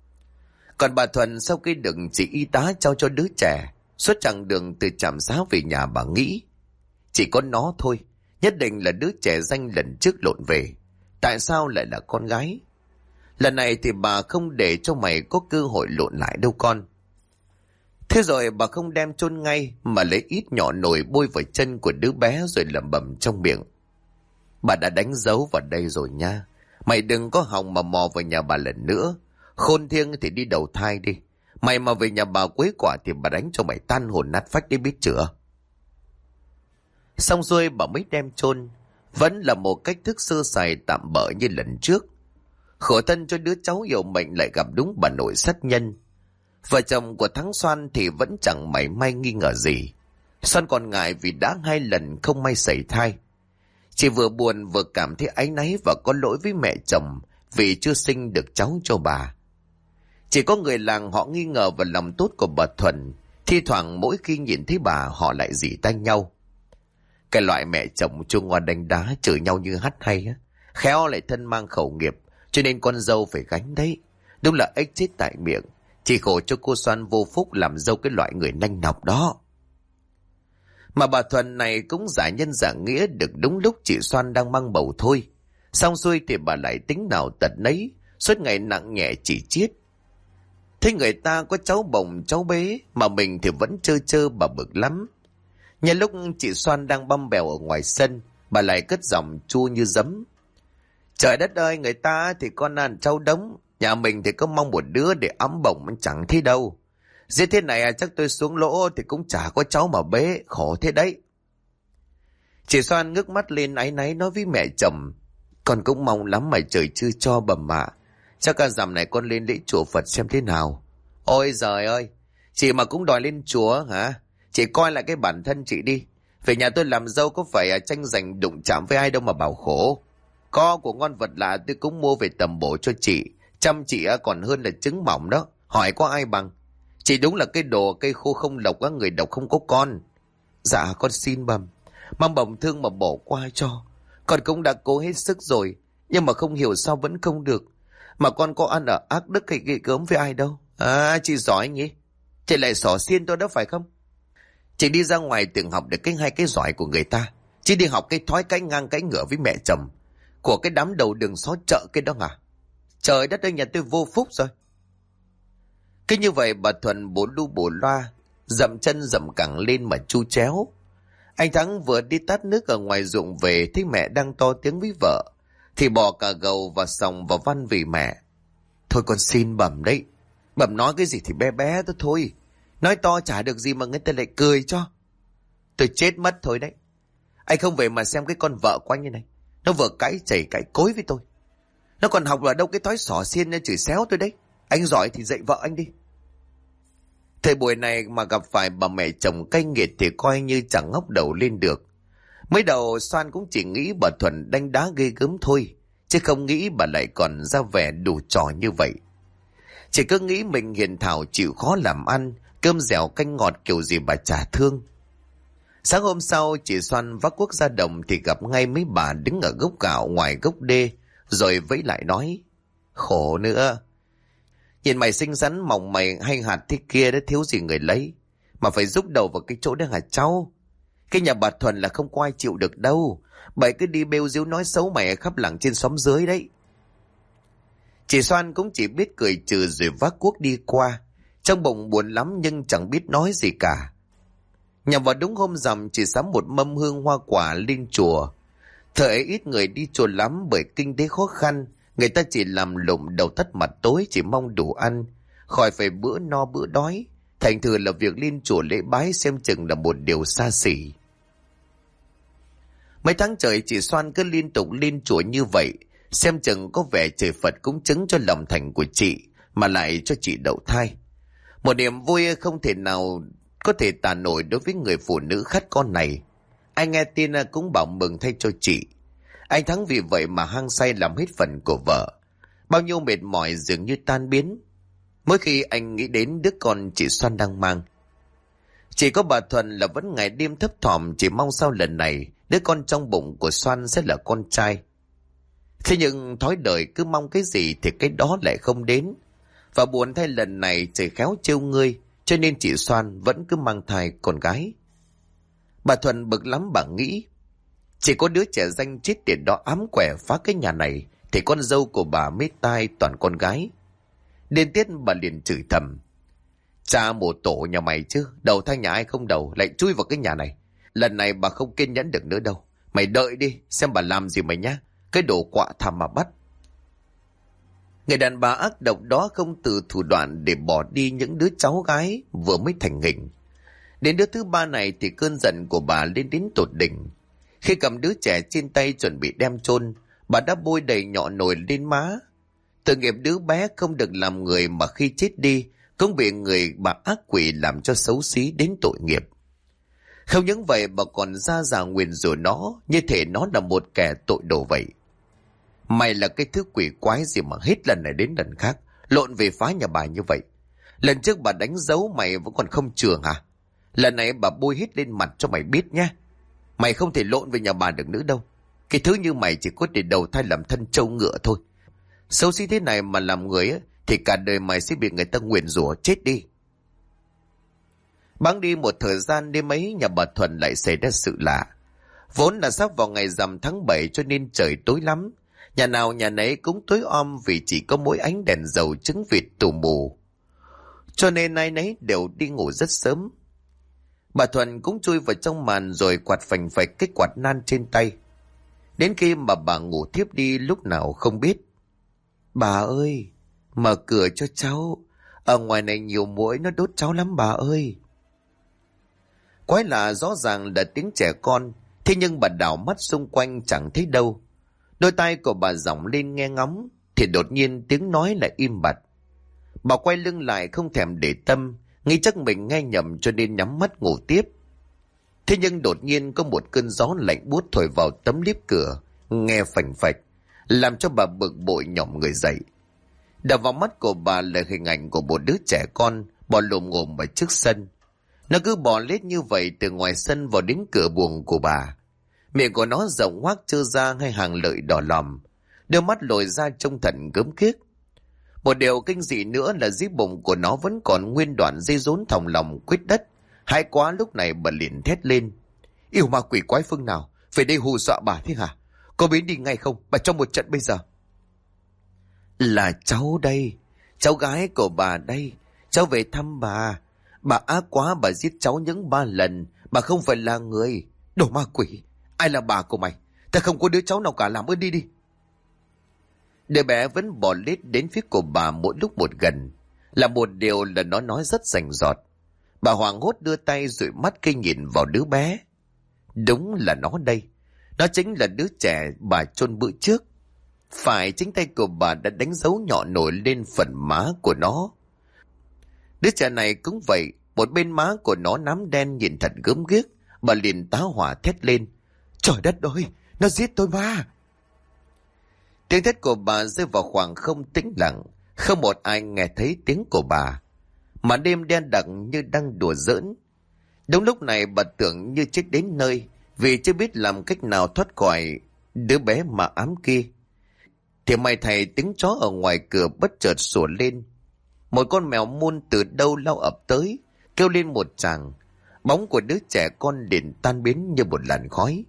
Còn bà Thuần sau khi được chị y tá trao cho đứa trẻ, suốt chặng đường từ trạm xá về nhà, bà nghĩ chỉ có nó thôi, nhất định là đứa trẻ danh lần trước lộn về, tại sao lại là con gái. Lần này thì bà không để cho mày có cơ hội lộn lại đâu con. Thế rồi bà không đem chôn ngay, mà lấy ít nhỏ nồi bôi vào chân của đứa bé rồi lẩm bẩm trong miệng: bà đã đánh dấu vào đây rồi nha, Mày đừng có hòng mà mò vào nhà bà lần nữa. Khôn thiêng thì đi đầu thai đi. Mày mà về nhà bà quấy quả thì bà đánh cho mày tan hồn nát phách đi biết chưa. Xong xuôi bà mới đem chôn. Vẫn là một cách thức sơ sài tạm bợ như lần trước. Khổ thân cho đứa cháu yêu mệnh lại gặp đúng bà nội sát nhân. Vợ chồng của Thắng Xoan thì vẫn chẳng mảy may nghi ngờ gì. Xoan còn ngại vì đã 2 lần không may sảy thai. Chị vừa buồn vừa cảm thấy áy náy và có lỗi với mẹ chồng vì chưa sinh được cháu cho bà. Chỉ có người làng họ nghi ngờ vào lòng tốt của bà Thuần. Thi thoảng mỗi khi nhìn thấy bà họ lại rỉ tai nhau. Cái loại mẹ chồng chua ngoa đánh đá chửi nhau như hắt hay á. Khéo lại thân mang khẩu nghiệp cho nên con dâu phải gánh đấy. Đúng là ếch chết tại miệng. Chỉ khổ cho cô Xoan vô phúc làm dâu cái loại người nanh nọc đó. Mà bà Thuần này cũng giả nhân giả nghĩa được đúng lúc chị Xoan đang mang bầu thôi. Xong xuôi thì bà lại tính nào tật nấy, suốt ngày nặng nhẹ chỉ chiết. Thấy người ta có cháu bồng cháu bế mà mình thì vẫn trơ trơ bà bực lắm. Nhân lúc chị Xoan đang băm bèo ở ngoài sân, bà lại cất giọng chua như giấm. Trời đất ơi, người ta thì con ăn cháu đống, nhà mình thì có mong một đứa để ấm bồng chẳng thấy đâu. Giết thế này chắc tôi xuống lỗ thì cũng chả có cháu mà bế, khổ thế đấy. Chị Xoan ngước mắt lên áy náy nói với mẹ chồng. Con cũng mong lắm mà trời chưa cho bẩm ạ. Chắc cả dằm này con lên lễ chùa Phật xem thế nào. Ôi giời ơi, chị mà cũng đòi lên chùa hả? Chị coi lại cái bản thân chị đi. Về nhà tôi làm dâu có phải tranh giành đụng chạm với ai đâu mà bảo khổ. Có của ngon vật lạ tôi cũng mua về tầm bổ cho chị. Chăm chị còn hơn là trứng mỏng đó. Hỏi có ai bằng. Chị đúng là cái đồ cây khô không lộc á, người độc không có con. Dạ con xin bẩm. Mang bồng thương mà bỏ qua cho. Con cũng đã cố hết sức rồi. Nhưng mà không hiểu sao vẫn không được. Mà con có ăn ở ác đức hay ghê gớm với ai đâu. À chị giỏi nhỉ. Chị lại xỏ xiên tôi đó phải không? Chị đi ra ngoài từng học được hai cái giỏi của người ta. Chị đi học cái thói cãi ngang cãi ngửa với mẹ chồng. Của cái đám đầu đường xó chợ cái đó à? Trời đất ơi, nhà tôi vô phúc rồi. Cứ như vậy bà Thuần bổ lu bổ loa, dậm chân dậm cẳng lên mà chu chéo. Anh Thắng vừa đi tát nước ở ngoài ruộng về thấy mẹ đang to tiếng với vợ, thì bỏ cả gầu và sòng vào văn vì mẹ. Thôi con xin bẩm đấy. Bẩm nói cái gì thì bé bé đó thôi. Nói to chả được gì mà người ta lại cười cho. Tôi chết mất thôi đấy. Anh không về mà xem cái con vợ của anh như này. Nó vừa cãi chảy cãi cối với tôi. Nó còn học ở đâu cái thói xỏ xiên chửi xéo tôi đấy. Anh giỏi thì dạy vợ anh đi. Thời buổi này mà gặp phải bà mẹ chồng cay nghiệt thì coi như chẳng ngóc đầu lên được. Mới đầu Xoan cũng chỉ nghĩ bà Thuần đánh đá ghê gớm thôi, chứ không nghĩ bà lại còn ra vẻ đủ trò như vậy. Chỉ cứ nghĩ mình hiền thảo chịu khó làm ăn, cơm dẻo canh ngọt kiểu gì bà chả thương. Sáng hôm sau chị Xoan vác cuốc ra đồng thì gặp ngay mấy bà đứng ở gốc gạo ngoài gốc đê, rồi vẫy lại nói: Khổ nữa. Nhìn mày xinh xắn mỏng mày hay hạt thế kia đó, thiếu gì người lấy. Mà phải rúc đầu vào cái chỗ đó hả cháu? Cái nhà bà Thuần là không có ai chịu được đâu. Bà cứ đi bêu díu nói xấu mày khắp làng trên xóm dưới đấy. Chị Xoan cũng chỉ biết cười trừ rồi vác cuốc đi qua. Trong bụng buồn lắm nhưng chẳng biết nói gì cả. Nhằm vào đúng hôm rằm chỉ sắm một mâm hương hoa quả lên chùa. Thời ấy ít người đi chùa lắm bởi kinh tế khó khăn. Người ta chỉ làm lụng đầu tắt mặt tối, chỉ mong đủ ăn, khỏi phải bữa no bữa đói. Thành thử là việc lên chùa lễ bái xem chừng là một điều xa xỉ. Mấy tháng trời chị Xoan cứ liên tục lên chùa như vậy, xem chừng có vẻ trời Phật cũng chứng cho lòng thành của chị, mà lại cho chị đậu thai. Một niềm vui không thể nào có thể tả nổi đối với người phụ nữ khát con này. Ai nghe tin cũng bảo mừng thay cho chị. Anh Thắng vì vậy mà hăng say làm hết phần của vợ. Bao nhiêu mệt mỏi dường như tan biến mỗi khi anh nghĩ đến đứa con chị Xoan đang mang. Chỉ có bà Thuần là vẫn ngày đêm thấp thỏm, chỉ mong sau lần này đứa con trong bụng của Xoan sẽ là con trai. Thế nhưng thói đời cứ mong cái gì thì cái đó lại không đến. Và buồn thay lần này trời khéo trêu ngươi, cho nên chị Xoan vẫn cứ mang thai con gái. Bà Thuần bực lắm, bà nghĩ chỉ có đứa trẻ danh chết tiệt đó ám quẻ phá cái nhà này thì con dâu của bà mới tai toàn con gái. Đến tiết bà liền chửi thầm: Cha mồ tổ nhà mày chứ, đầu thai nhà ai không đầu lại chui vào cái nhà này. Lần này bà không kiên nhẫn được nữa đâu. Mày đợi đi xem bà làm gì mày nhá. Cái đồ quạ thầm mà bắt. Người đàn bà ác độc đó không từ thủ đoạn để bỏ đi những đứa cháu gái vừa mới thành hình. Đến đứa thứ ba này thì cơn giận của bà lên đến tột đỉnh. Khi cầm đứa trẻ trên tay chuẩn bị đem chôn, bà đã bôi đầy nhọ nồi lên má. Tội nghiệp đứa bé không được làm người mà khi chết đi cũng bị người bà ác quỷ làm cho xấu xí đến tội nghiệp. Không những vậy bà còn ra giả nguyền rủa nó, như thể nó là một kẻ tội đồ vậy. Mày là cái thứ quỷ quái gì mà hết lần này đến lần khác lộn về phá nhà bà như vậy? Lần trước bà đánh dấu mày vẫn còn không chừa hả? Lần này bà bôi hết lên mặt cho mày biết nhé. Mày không thể lộn về nhà bà được nữa đâu. Cái thứ như mày chỉ có để đầu thai làm thân trâu ngựa thôi. Xấu xí thế này mà làm người ấy, thì cả đời mày sẽ bị người ta nguyền rủa chết đi. Bẵng đi một thời gian, đêm ấy nhà bà Thuần lại xảy ra sự lạ. Vốn là sắp vào ngày rằm tháng 7 cho nên trời tối lắm. Nhà nào nhà nấy cũng tối om vì chỉ có mỗi ánh đèn dầu trứng vịt tù mù. Cho nên ai nấy đều đi ngủ rất sớm. Bà Thuần cũng chui vào trong màn rồi quạt phành phạch cái quạt nan trên tay. Đến khi mà bà ngủ thiếp đi lúc nào không biết. Bà ơi, mở cửa cho cháu. Ở ngoài này nhiều muỗi nó đốt cháu lắm bà ơi. Quái lạ rõ ràng là tiếng trẻ con. Thế nhưng bà đảo mắt xung quanh chẳng thấy đâu. Đôi tay của bà giọng lên nghe ngóng. Thì đột nhiên tiếng nói lại im bặt. Bà quay lưng lại không thèm để tâm. Nghĩ chắc mình nghe nhầm cho nên nhắm mắt ngủ tiếp. Thế nhưng đột nhiên có một cơn gió lạnh buốt thổi vào tấm liếp cửa. Nghe phành phạch. Làm cho bà bực bội nhỏm người dậy. Đập vào mắt của bà là hình ảnh của một đứa trẻ con bò lồm ngồm ở trước sân. Nó cứ bò lết như vậy từ ngoài sân vào đến cửa buồng của bà. Miệng của nó rộng hoác trơ ra hai hàng lợi đỏ lòm. Đôi mắt lồi ra trông thật gớm ghiếc. Một điều kinh dị nữa là dưới bụng của nó vẫn còn nguyên đoạn dây rốn thòng lòng quýt đất. Hay quá, lúc này bà liền thét lên. Yêu ma quỷ quái phương nào về đây hù dọa bà thế hả? Có biến đi ngay không? Bà trong một trận bây giờ. Là cháu đây. Cháu gái của bà đây. Cháu về thăm bà. Bà ác quá, bà giết cháu những 3 lần. Bà không phải là người. Đồ ma quỷ. Ai là bà của mày? Ta không có đứa cháu nào cả, làm ơn đi đi. Đứa bé vẫn bò lết đến phía của bà mỗi lúc một gần. Là một điều là nó nói rất rành rọt. Bà hoảng hốt đưa tay dụi mắt khi nhìn vào đứa bé. Đúng là nó đây. Nó chính là đứa trẻ bà chôn bữa trước. Phải, chính tay của bà đã đánh dấu nhọ nổi lên phần má của nó. Đứa trẻ này cũng vậy. Một bên má của nó nám đen nhìn thật gớm ghiếc. Bà liền tá hỏa thét lên. Trời đất ơi, nó giết tôi ma. Tiếng thét của bà rơi vào khoảng không tĩnh lặng. Không một ai nghe thấy tiếng của bà. Mà đêm đen đặc như đang đùa giỡn. Đúng lúc này bà tưởng như chết đến nơi. Vì chưa biết làm cách nào thoát khỏi đứa bé mà ám kia. Thì may thầy tiếng chó ở ngoài cửa bất chợt sủa lên. Một con mèo muôn từ đâu lao ập tới, kêu lên một tràng. Bóng của đứa trẻ con liền tan biến như một làn khói.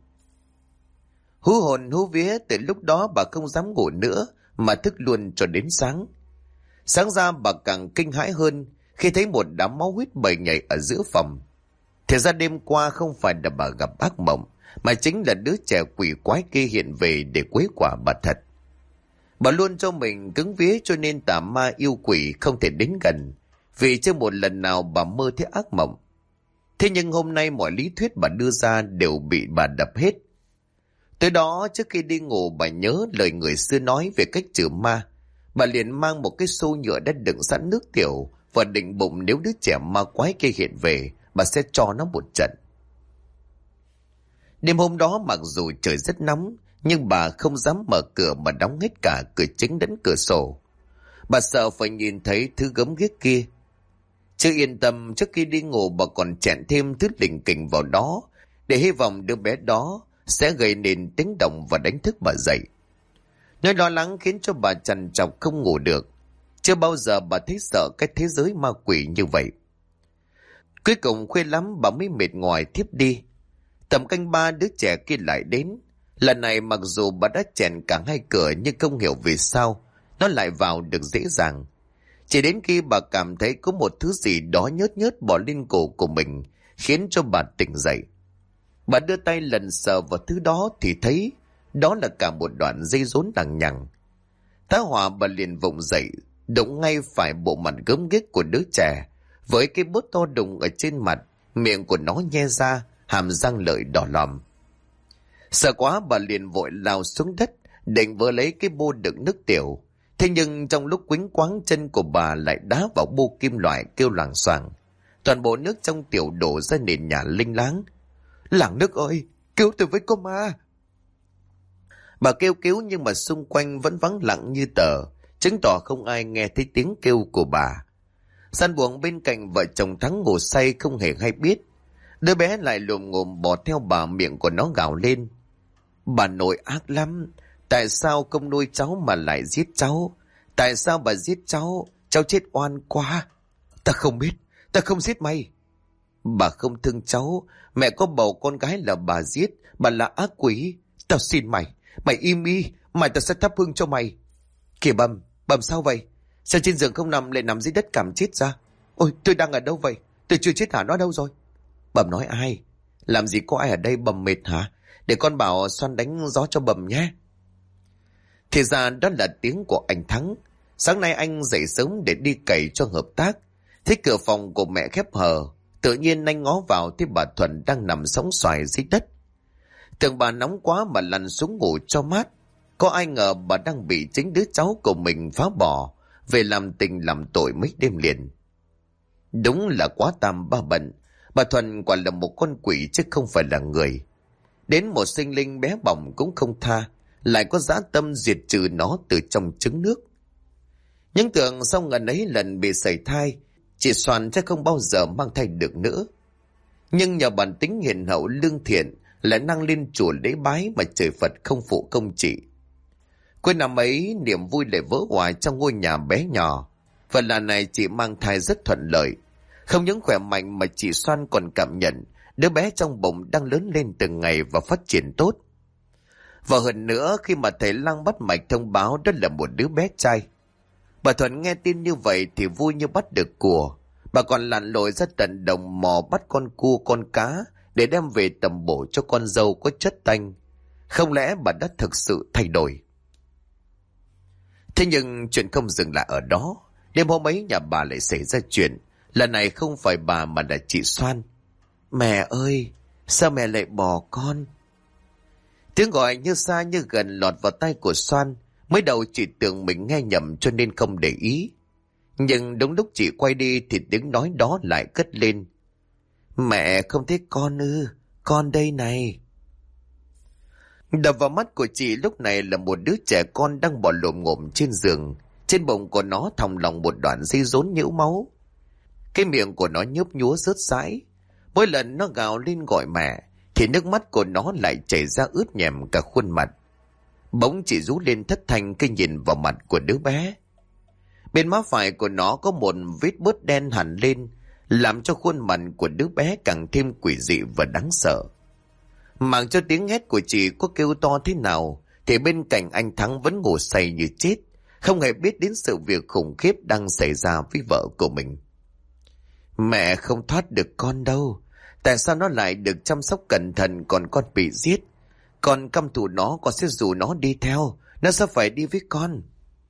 Hú hồn hú vía, từ lúc đó bà không dám ngủ nữa mà thức luôn cho đến sáng. Sáng ra bà càng kinh hãi hơn khi thấy một đám máu huyết bầy nhảy ở giữa phòng. Thì ra đêm qua không phải là bà gặp ác mộng, mà chính là đứa trẻ quỷ quái kia hiện về để quấy quả bà thật. Bà luôn cho mình cứng vía cho nên tà ma yêu quỷ không thể đến gần, vì chưa một lần nào bà mơ thấy ác mộng. Thế nhưng hôm nay mọi lý thuyết bà đưa ra đều bị bà đập hết. Tới đó trước khi đi ngủ bà nhớ lời người xưa nói về cách trừ ma. Bà liền mang một cái xô nhựa đã đựng sẵn nước tiểu và định bụng nếu đứa trẻ ma quái kia hiện về, bà sẽ cho nó một trận. Đêm hôm đó mặc dù trời rất nóng, nhưng bà không dám mở cửa mà đóng hết cả cửa chính đến cửa sổ. Bà sợ phải nhìn thấy thứ gớm ghiếc kia. Chưa yên tâm, trước khi đi ngủ bà còn chèn thêm thứ lình kình vào đó, để hy vọng đứa bé đó sẽ gây nên tiếng động và đánh thức bà dậy. Nỗi lo lắng khiến cho bà trằn trọc không ngủ được. Chưa bao giờ bà thấy sợ cái thế giới ma quỷ như vậy. Cuối cùng khuya lắm bà mới mệt nhoài thiếp đi. Tầm canh 3 đứa trẻ kia lại đến. Lần này mặc dù bà đã chèn cả hai cửa nhưng không hiểu vì sao nó lại vào được dễ dàng. Chỉ đến khi bà cảm thấy có một thứ gì đó nhớt nhớt bỏ lên cổ của mình, khiến cho bà tỉnh dậy. Bà đưa tay lần sờ vào thứ đó thì thấy đó là cả một đoạn dây rốn lằng nhằng. Tá hỏa bà liền vùng dậy, đụng ngay phải bộ mặt gớm ghiếc của đứa trẻ, với cái bút to đùng ở trên mặt, miệng của nó nhe ra, hàm răng lợi đỏ lòm. Sợ quá bà liền vội lao xuống đất, định vơ lấy cái bô đựng nước tiểu. Thế nhưng trong lúc quýnh quáng, chân của bà lại đá vào bô kim loại kêu loảng xoảng. Toàn bộ nước trong tiểu đổ ra nền nhà linh láng. Làng nước ơi, cứu tôi với, có ma! Bà kêu cứu nhưng mà xung quanh vẫn vắng lặng như tờ, chứng tỏ không ai nghe thấy tiếng kêu của bà. San buồng bên cạnh vợ chồng Thắng ngủ say không hề hay biết. Đứa bé lại lồm ngồm bò theo bà, miệng của nó gào lên. Bà nội ác lắm, tại sao không nuôi cháu mà lại giết cháu? Tại sao bà giết cháu? Cháu chết oan quá. Ta không biết, ta không giết mày. Bà không thương cháu, mẹ có bầu con gái là bà giết, bà là ác quỷ. Tao xin mày, mày im đi, mày ta sẽ thắp hương cho mày. Kìa Bầm sao vậy? Sao trên giường không nằm lại nằm dưới đất cảm chết ra? Ôi, tôi đang ở đâu vậy? Tôi chưa chết hả? Nó đâu rồi? Bầm nói ai? Làm gì có ai ở đây, Bầm mệt hả? Để con bảo Xoan đánh gió cho Bầm nhé. Thì ra đó là tiếng của anh Thắng. Sáng nay anh dậy sớm để đi cày cho hợp tác. Thấy cửa phòng của mẹ khép hờ, tự nhiên anh ngó vào thấy bà Thuần đang nằm sóng xoài dưới đất. Tưởng bà nóng quá mà lăn xuống ngủ cho mát. Có ai ngờ bà đang bị chính đứa cháu của mình phá bỏ, về làm tình làm tội mấy đêm liền. Đúng là quá tam ba bận. Bà Thuần quả là một con quỷ chứ không phải là người. Đến một sinh linh bé bỏng cũng không tha, lại có dã tâm diệt trừ nó từ trong trứng nước. Những tưởng sau ngần ấy lần bị sảy thai, chị Soàn sẽ không bao giờ mang thai được nữa. Nhưng nhờ bản tính hiền hậu lương thiện, lại năng lên chùa lễ bái mà trời Phật không phụ công chị. Cuối năm ấy, niềm vui lại vỡ hoài trong ngôi nhà bé nhỏ. Và lần này chị mang thai rất thuận lợi. Không những khỏe mạnh mà chị Soan còn cảm nhận đứa bé trong bụng đang lớn lên từng ngày và phát triển tốt. Và hơn nữa, khi mà thầy lang bắt mạch thông báo đó là một đứa bé trai. Bà Thuận nghe tin như vậy thì vui như bắt được của. Bà còn lặn lội ra tận đồng mò bắt con cua con cá để đem về tầm bổ cho con dâu có chất tanh. Không lẽ bà đã thực sự thay đổi? Thế nhưng chuyện không dừng lại ở đó. Đêm hôm ấy nhà bà lại xảy ra chuyện. Lần này không phải bà mà là chị Soan. Mẹ ơi, sao mẹ lại bỏ con? Tiếng gọi như xa như gần lọt vào tai của Soan. Mới đầu chị tưởng mình nghe nhầm cho nên không để ý. Nhưng đúng lúc chị quay đi thì tiếng nói đó lại cất lên. Mẹ không thấy con ư? Con đây này. Đập vào mắt của chị lúc này là một đứa trẻ con đang bò lồm ngồm trên giường. Trên bụng của nó thòng lọng một đoạn dây rốn nhiễu máu. Cái miệng của nó nhớp nhúa rớt rãi. Mỗi lần nó gào lên gọi mẹ thì nước mắt của nó lại chảy ra ướt nhèm cả khuôn mặt. Bỗng chị rú lên thất thanh khi nhìn vào mặt của đứa bé. Bên má phải của nó có một vết bớt đen hẳn lên, làm cho khuôn mặt của đứa bé càng thêm quỷ dị và đáng sợ. Mặc cho tiếng hét của chị có kêu to thế nào thì bên cạnh anh Thắng vẫn ngủ say như chết, không hề biết đến sự việc khủng khiếp đang xảy ra với vợ của mình. Mẹ không thoát được con đâu. Tại sao nó lại được chăm sóc cẩn thận còn con bị giết? Con căm thù nó, con sẽ rủ nó đi theo. Nó sẽ phải đi với con.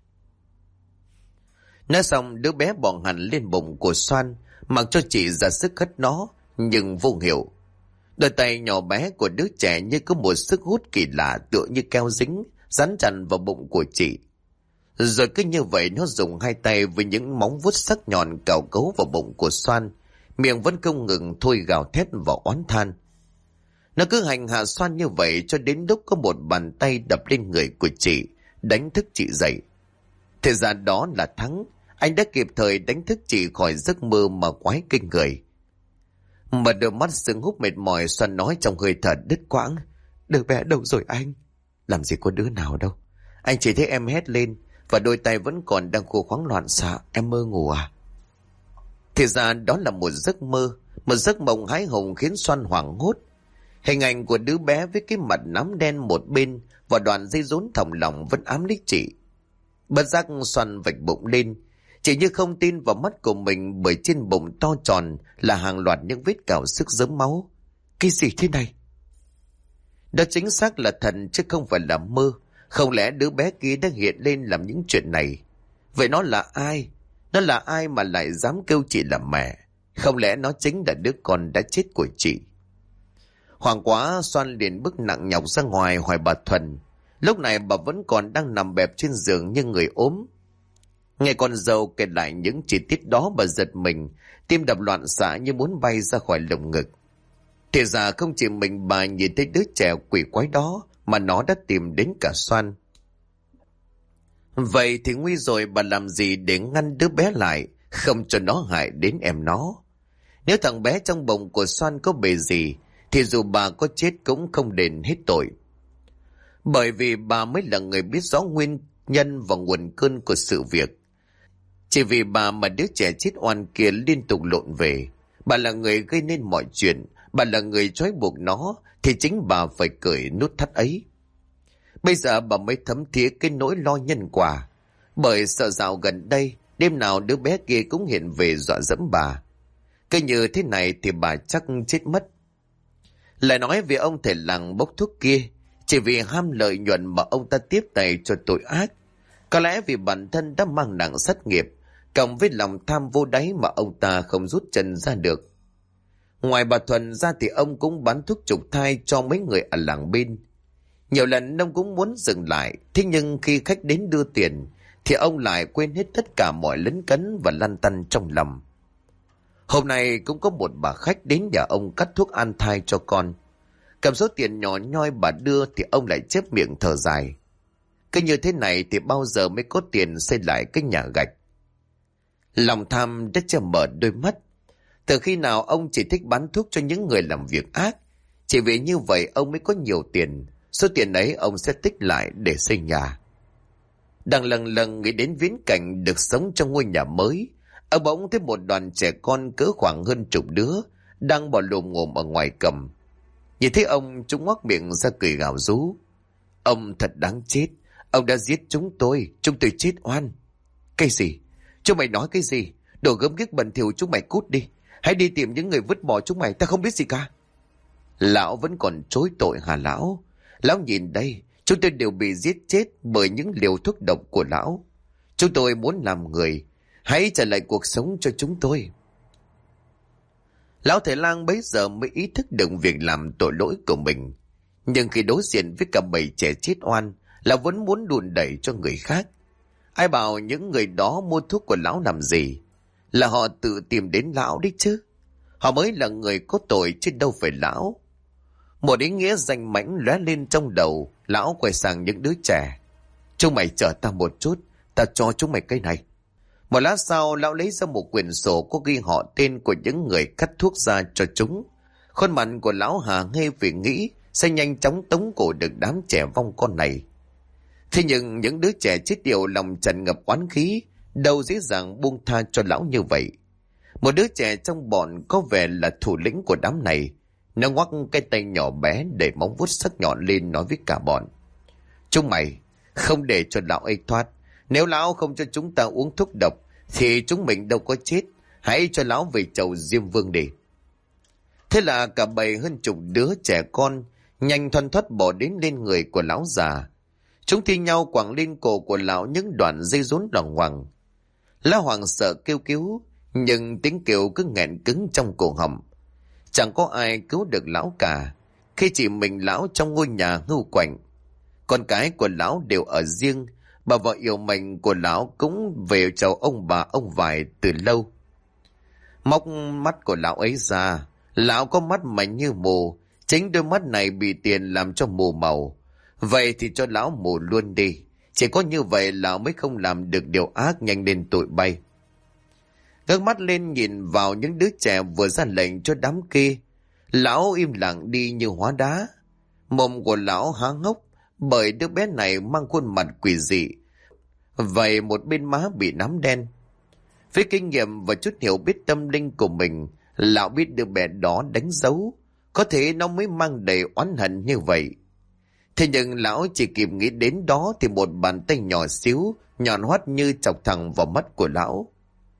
Nói xong đứa bé bò hẳn lên bụng của Soan, mặc cho chị ra sức hất nó, nhưng vô hiệu. Đôi tay nhỏ bé của đứa trẻ như có một sức hút kỳ lạ tựa như keo dính, dán chặt vào bụng của chị. Rồi cứ như vậy nó dùng hai tay với những móng vuốt sắc nhọn cào cấu vào bụng của Soan, miệng vẫn không ngừng thôi gào thét và oán than. Nó cứ hành hạ Soan như vậy cho đến lúc có một bàn tay đập lên người của chị, đánh thức chị dậy. Thế ra đó là Thắng, anh đã kịp thời đánh thức chị khỏi giấc mơ mà quái kinh người. Mà đôi mắt sưng húp mệt mỏi, Soan nói trong hơi thở đứt quãng. Đứa bé đâu rồi anh? Làm gì có đứa nào đâu. Anh chỉ thấy em hét lên và đôi tay vẫn còn đang khô khoắng loạn xạ. Em mơ ngủ à? Thì ra đó là một giấc mơ, một giấc mộng hái hùng khiến Soan hoảng hốt. Hình ảnh của đứa bé với cái mặt nám đen một bên và đoạn dây rốn thòng lọng vẫn ám lấy chị. Bất giác Soan vạch bụng lên, chỉ như không tin vào mắt của mình, bởi trên bụng to tròn là hàng loạt những vết cào xước rớm máu. Cái gì thế này? Đó chính xác là thật chứ không phải là mơ. Không lẽ đứa bé kia đã hiện lên làm những chuyện này? Vậy nó là ai? Nó là ai mà lại dám kêu chị là mẹ? Không lẽ nó chính là đứa con đã chết của chị? Hoảng quá, Soan liền bước nặng nhọc ra ngoài hỏi bà Thuần. Lúc này bà vẫn còn đang nằm bẹp trên giường như người ốm. Nghe con dâu kể lại những chi tiết đó, bà giật mình, tim đập loạn xạ như muốn bay ra khỏi lồng ngực. Thì ra không chỉ mình bà nhìn thấy đứa trẻ quỷ quái đó, mà nó đã tìm đến cả Soan. Vậy thì nguy rồi, bà làm gì để ngăn đứa bé lại, không cho nó hại đến em nó? Nếu thằng bé trong bụng của Soan có bề gì, thì dù bà có chết cũng không đền hết tội. Bởi vì bà mới là người biết rõ nguyên nhân và nguồn cơn của sự việc. Chỉ vì bà mà đứa trẻ chết oan kia liên tục lộn về. Bà là người gây nên mọi chuyện, bà là người trói buộc nó, thì chính bà phải cởi nút thắt ấy. Bây giờ bà mới thấm thía cái nỗi lo nhân quả. Bởi sợ dạo gần đây, đêm nào đứa bé kia cũng hiện về dọa dẫm bà. Cứ như thế này thì bà chắc chết mất. Lại nói về ông thầy làng bốc thuốc kia, chỉ vì ham lợi nhuận mà ông ta tiếp tay cho tội ác. Có lẽ vì bản thân đã mang nặng sát nghiệp, cộng với lòng tham vô đáy mà ông ta không rút chân ra được. Ngoài bà Thuần ra thì ông cũng bán thuốc trục thai cho mấy người ở làng bên. Nhiều lần ông cũng muốn dừng lại, thế nhưng khi khách đến đưa tiền thì ông lại quên hết tất cả mọi lấn cấn và lăn tăn trong lòng. Hôm nay cũng có một bà khách đến nhà ông cắt thuốc an thai cho con. Cầm số tiền nhỏ nhoi bà đưa thì ông lại chép miệng thở dài. Cứ như thế này thì bao giờ mới có tiền xây lại cái nhà gạch? Lòng tham đã che mở đôi mắt. Từ khi nào ông chỉ thích bán thuốc cho những người làm việc ác? Chỉ vì như vậy ông mới có nhiều tiền. Số tiền ấy ông sẽ tích lại để xây nhà. Đang lần lần nghĩ đến viễn cảnh được sống trong ngôi nhà mới, ông bỗng thấy một đoàn trẻ con cỡ khoảng hơn chục đứa đang bò lồm ngồm ở ngoài cầm. Nhìn thấy ông, chúng ngoác miệng ra cười gào rú. Ông thật đáng chết, ông đã giết chúng tôi chết oan. Cái gì? Chúng mày nói cái gì? Đồ gớm ghiếc bẩn thỉu, chúng mày cút đi. Hãy đi tìm những người vứt bỏ chúng mày, ta không biết gì cả. Lão vẫn còn chối tội hả lão? Lão nhìn đây, chúng tôi đều bị giết chết bởi những liều thuốc độc của lão. Chúng tôi muốn làm người, hãy trả lại cuộc sống cho chúng tôi. Lão thầy lang bấy giờ mới ý thức được việc làm tội lỗi của mình. Nhưng khi đối diện với cả bầy trẻ chết oan, lão vẫn muốn đùn đẩy cho người khác. Ai bảo những người đó mua thuốc của lão làm gì? Là họ tự tìm đến lão đấy chứ. Họ mới là người có tội chứ đâu phải lão. Một ý nghĩa danh mãnh lóe lên trong đầu, lão quay sang những đứa trẻ. Chúng mày chờ ta một chút, ta cho chúng mày cái này. Một lát sau, lão lấy ra một quyển sổ có ghi họ tên của những người cắt thuốc ra cho chúng. Khuôn mặt của lão hà ngê vì nghĩ sẽ nhanh chóng tống cổ được đám trẻ vong con này. Thế nhưng những đứa trẻ chết điều lòng tràn ngập oán khí, đâu dễ dàng buông tha cho lão như vậy. Một đứa trẻ trong bọn có vẻ là thủ lĩnh của đám này. Nó ngoắc cái tay nhỏ bé để móng vuốt sắc nhọn lên nói với cả bọn. Chúng mày không để cho lão ấy thoát. Nếu lão không cho chúng ta uống thuốc độc thì chúng mình đâu có chết. Hãy cho lão về chầu Diêm Vương đi. Thế là cả bầy hơn chục đứa trẻ con nhanh thoăn thoắt bỏ đến lên người của lão già. Chúng thi nhau quẳng lên cổ của lão những đoạn dây rốn loằng ngoằng. Lão hoảng sợ kêu cứu, nhưng tiếng kêu cứ nghẹn cứng trong cổ họng. Chẳng có ai cứu được lão cả, khi chỉ mình lão trong ngôi nhà hưu quạnh. Con cái của lão đều ở riêng, bà vợ yêu mệnh của lão cũng về chầu ông bà ông vải từ lâu. Móc mắt của lão ấy ra, lão có mắt mà như mù, chính đôi mắt này bị tiền làm cho mù màu. Vậy thì cho lão mù luôn đi, chỉ có như vậy lão mới không làm được điều ác nhanh lên tụi bay. Ngước mắt lên nhìn vào những đứa trẻ vừa ra lệnh cho đám kia, lão im lặng đi như hóa đá. Mồm của lão há hốc bởi đứa bé này mang khuôn mặt quỷ dị, vậy một bên má bị nám đen. Với kinh nghiệm và chút hiểu biết tâm linh của mình, lão biết đứa bé đó đánh dấu, có thể nó mới mang đầy oán hận như vậy. Thế nhưng lão chỉ kịp nghĩ đến đó thì một bàn tay nhỏ xíu nhọn hoắt như chọc thẳng vào mắt của lão.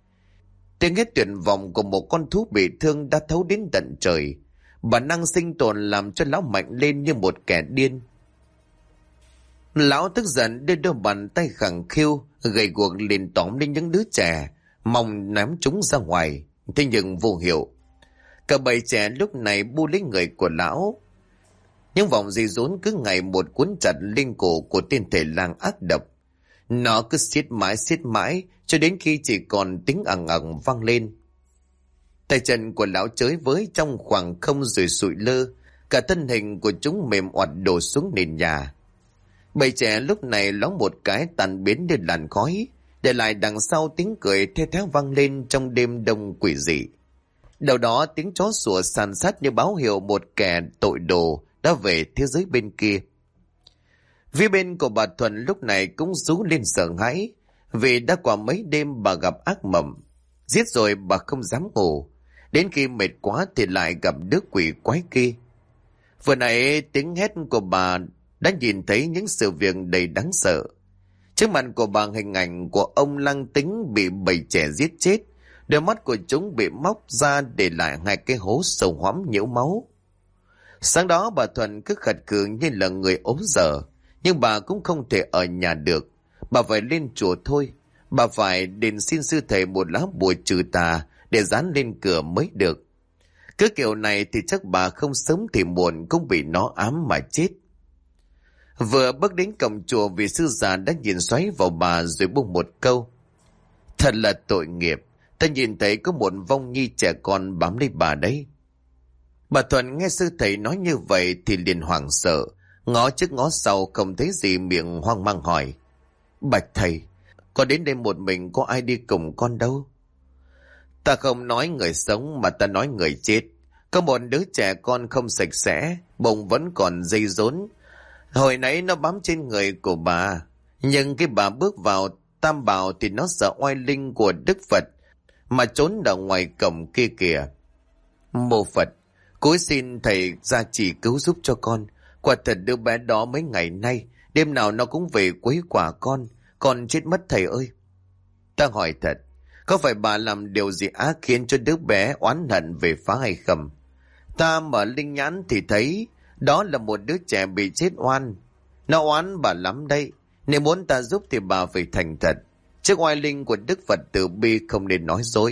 Tiếng hét tuyệt vọng của một con thú bị thương đã thấu đến tận trời. Bản năng sinh tồn làm cho lão mạnh lên như một kẻ điên. Lão tức giận đưa đôi bàn tay khẳng khiu, gầy guộc liền tóm lên những đứa trẻ, mong ném chúng ra ngoài. Thế nhưng vô hiệu. Cả bầy trẻ lúc này bu lấy người của lão. Những vòng dây rốn cứ ngày một cuốn chặt lên cổ của tên thể lang ác độc. Nó cứ siết mãi cho đến khi chỉ còn tiếng ằng ằng vang lên. Tay chân của lão chới với trong khoảng không rồi sụi lơ, cả thân hình của chúng mềm oặt đổ xuống nền nhà. Bầy trẻ lúc này loáng một cái tan biến đến làn khói, để lại đằng sau tiếng cười the thé vang lên trong đêm đông quỷ dị. Đầu đó tiếng chó sủa sàn sát như báo hiệu một kẻ tội đồ đã về thế giới bên kia. Phía bên của bà Thuần lúc này cũng rú lên sợ hãi, vì đã qua mấy đêm bà gặp ác mộng. Giết rồi bà không dám ngủ, đến khi mệt quá thì lại gặp đứa quỷ quái kia. Vừa nãy tiếng hét của bà đã nhìn thấy những sự việc đầy đáng sợ. Trước mặt của bà hình ảnh của ông Lăng Tính bị bầy trẻ giết chết, đôi mắt của chúng bị móc ra để lại hai cái hố sâu hoắm nhiễu máu. Sáng đó bà Thuần cứ khật khừ như là người ốm dở, nhưng bà cũng không thể ở nhà được. Bà phải lên chùa thôi, bà phải đến xin sư thầy một lá bùa trừ tà để dán lên cửa mới được. Cứ kiểu này thì chắc bà không sớm thì muộn cũng bị nó ám mà chết. Vừa bước đến cổng chùa, vị sư già đã nhìn xoáy vào bà rồi buông một câu: "Thật là tội nghiệp, ta nhìn thấy có một vong nhi trẻ con bám lấy bà đấy." Bà Thuần nghe sư thầy nói như vậy thì liền hoảng sợ, ngó trước ngó sau không thấy gì, miệng hoang mang hỏi: "Bạch thầy, con đến đây một mình, có ai đi cùng con đâu?" "Ta không nói người sống mà ta nói người chết. Có một đứa trẻ con không sạch sẽ, bụng vẫn còn dây rốn. Hồi nãy nó bám trên người của bà. Nhưng khi bà bước vào Tam Bảo thì nó sợ oai linh của Đức Phật mà trốn ở ngoài cổng kia kìa. Mô Phật, cúi xin thầy gia trì cứu giúp cho con. Quả thật đứa bé đó mấy ngày nay, đêm nào nó cũng về quấy quả con chết mất thầy ơi." "Ta hỏi thật, có phải bà làm điều gì ác khiến cho đứa bé oán hận về phá hay không? Ta mở linh nhãn thì thấy đó là một đứa trẻ bị chết oan. Nó oán bà lắm đây. Nếu muốn ta giúp thì bà phải thành thật. Trước oai linh của Đức Phật từ bi không nên nói dối."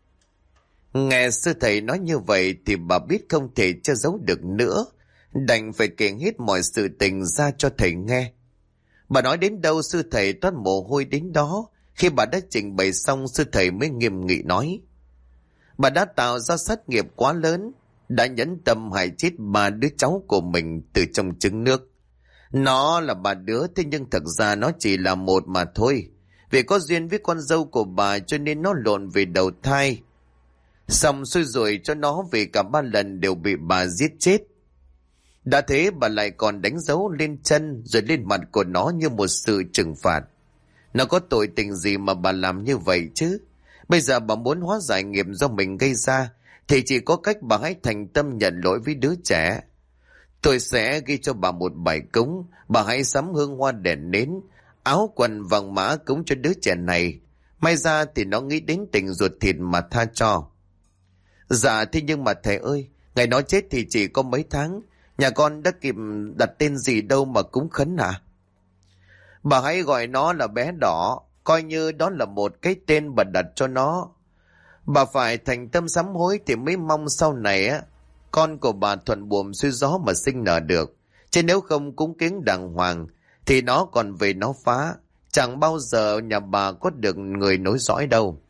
Nghe sư thầy nói như vậy thì bà biết không thể che giấu được nữa, đành phải kể hết mọi sự tình ra cho thầy nghe. Bà nói đến đâu sư thầy toát mồ hôi đến đó. Khi bà đã trình bày xong, sư thầy mới nghiêm nghị nói: "Bà đã tạo ra sát nghiệp quá lớn, đã nhẫn tâm hại chết ba đứa cháu của mình từ trong trứng nước. Nó là ba đứa, thế nhưng thật ra nó chỉ là một mà thôi. Vì có duyên với con dâu của bà cho nên nó lộn về đầu thai. Xong xuôi rồi cho nó về cả ba lần đều bị bà giết chết. Đã thế bà lại còn đánh dấu lên chân rồi lên mặt của nó như một sự trừng phạt. Nó có tội tình gì mà bà làm như vậy chứ? Bây giờ bà muốn hóa giải nghiệp do mình gây ra thì chỉ có cách bà hãy thành tâm nhận lỗi với đứa trẻ. Tôi sẽ ghi cho bà một bài cúng, bà hãy sắm hương hoa đèn nến, áo quần vàng mã cúng cho đứa trẻ này. May ra thì nó nghĩ đến tình ruột thịt mà tha cho." "Dạ thế nhưng mà thầy ơi, ngày nó chết thì chỉ có mấy tháng, nhà con đã kịp đặt tên gì đâu mà cúng khấn à?" "Bà hãy gọi nó là bé đỏ, coi như đó là một cái tên bà đặt cho nó. Bà phải thành tâm sám hối thì mới mong sau này con của bà thuận buồm xuôi gió mà sinh nở được. Chứ nếu không cúng kiến đàng hoàng thì nó còn về nó phá, chẳng bao giờ nhà bà có được người nối dõi đâu."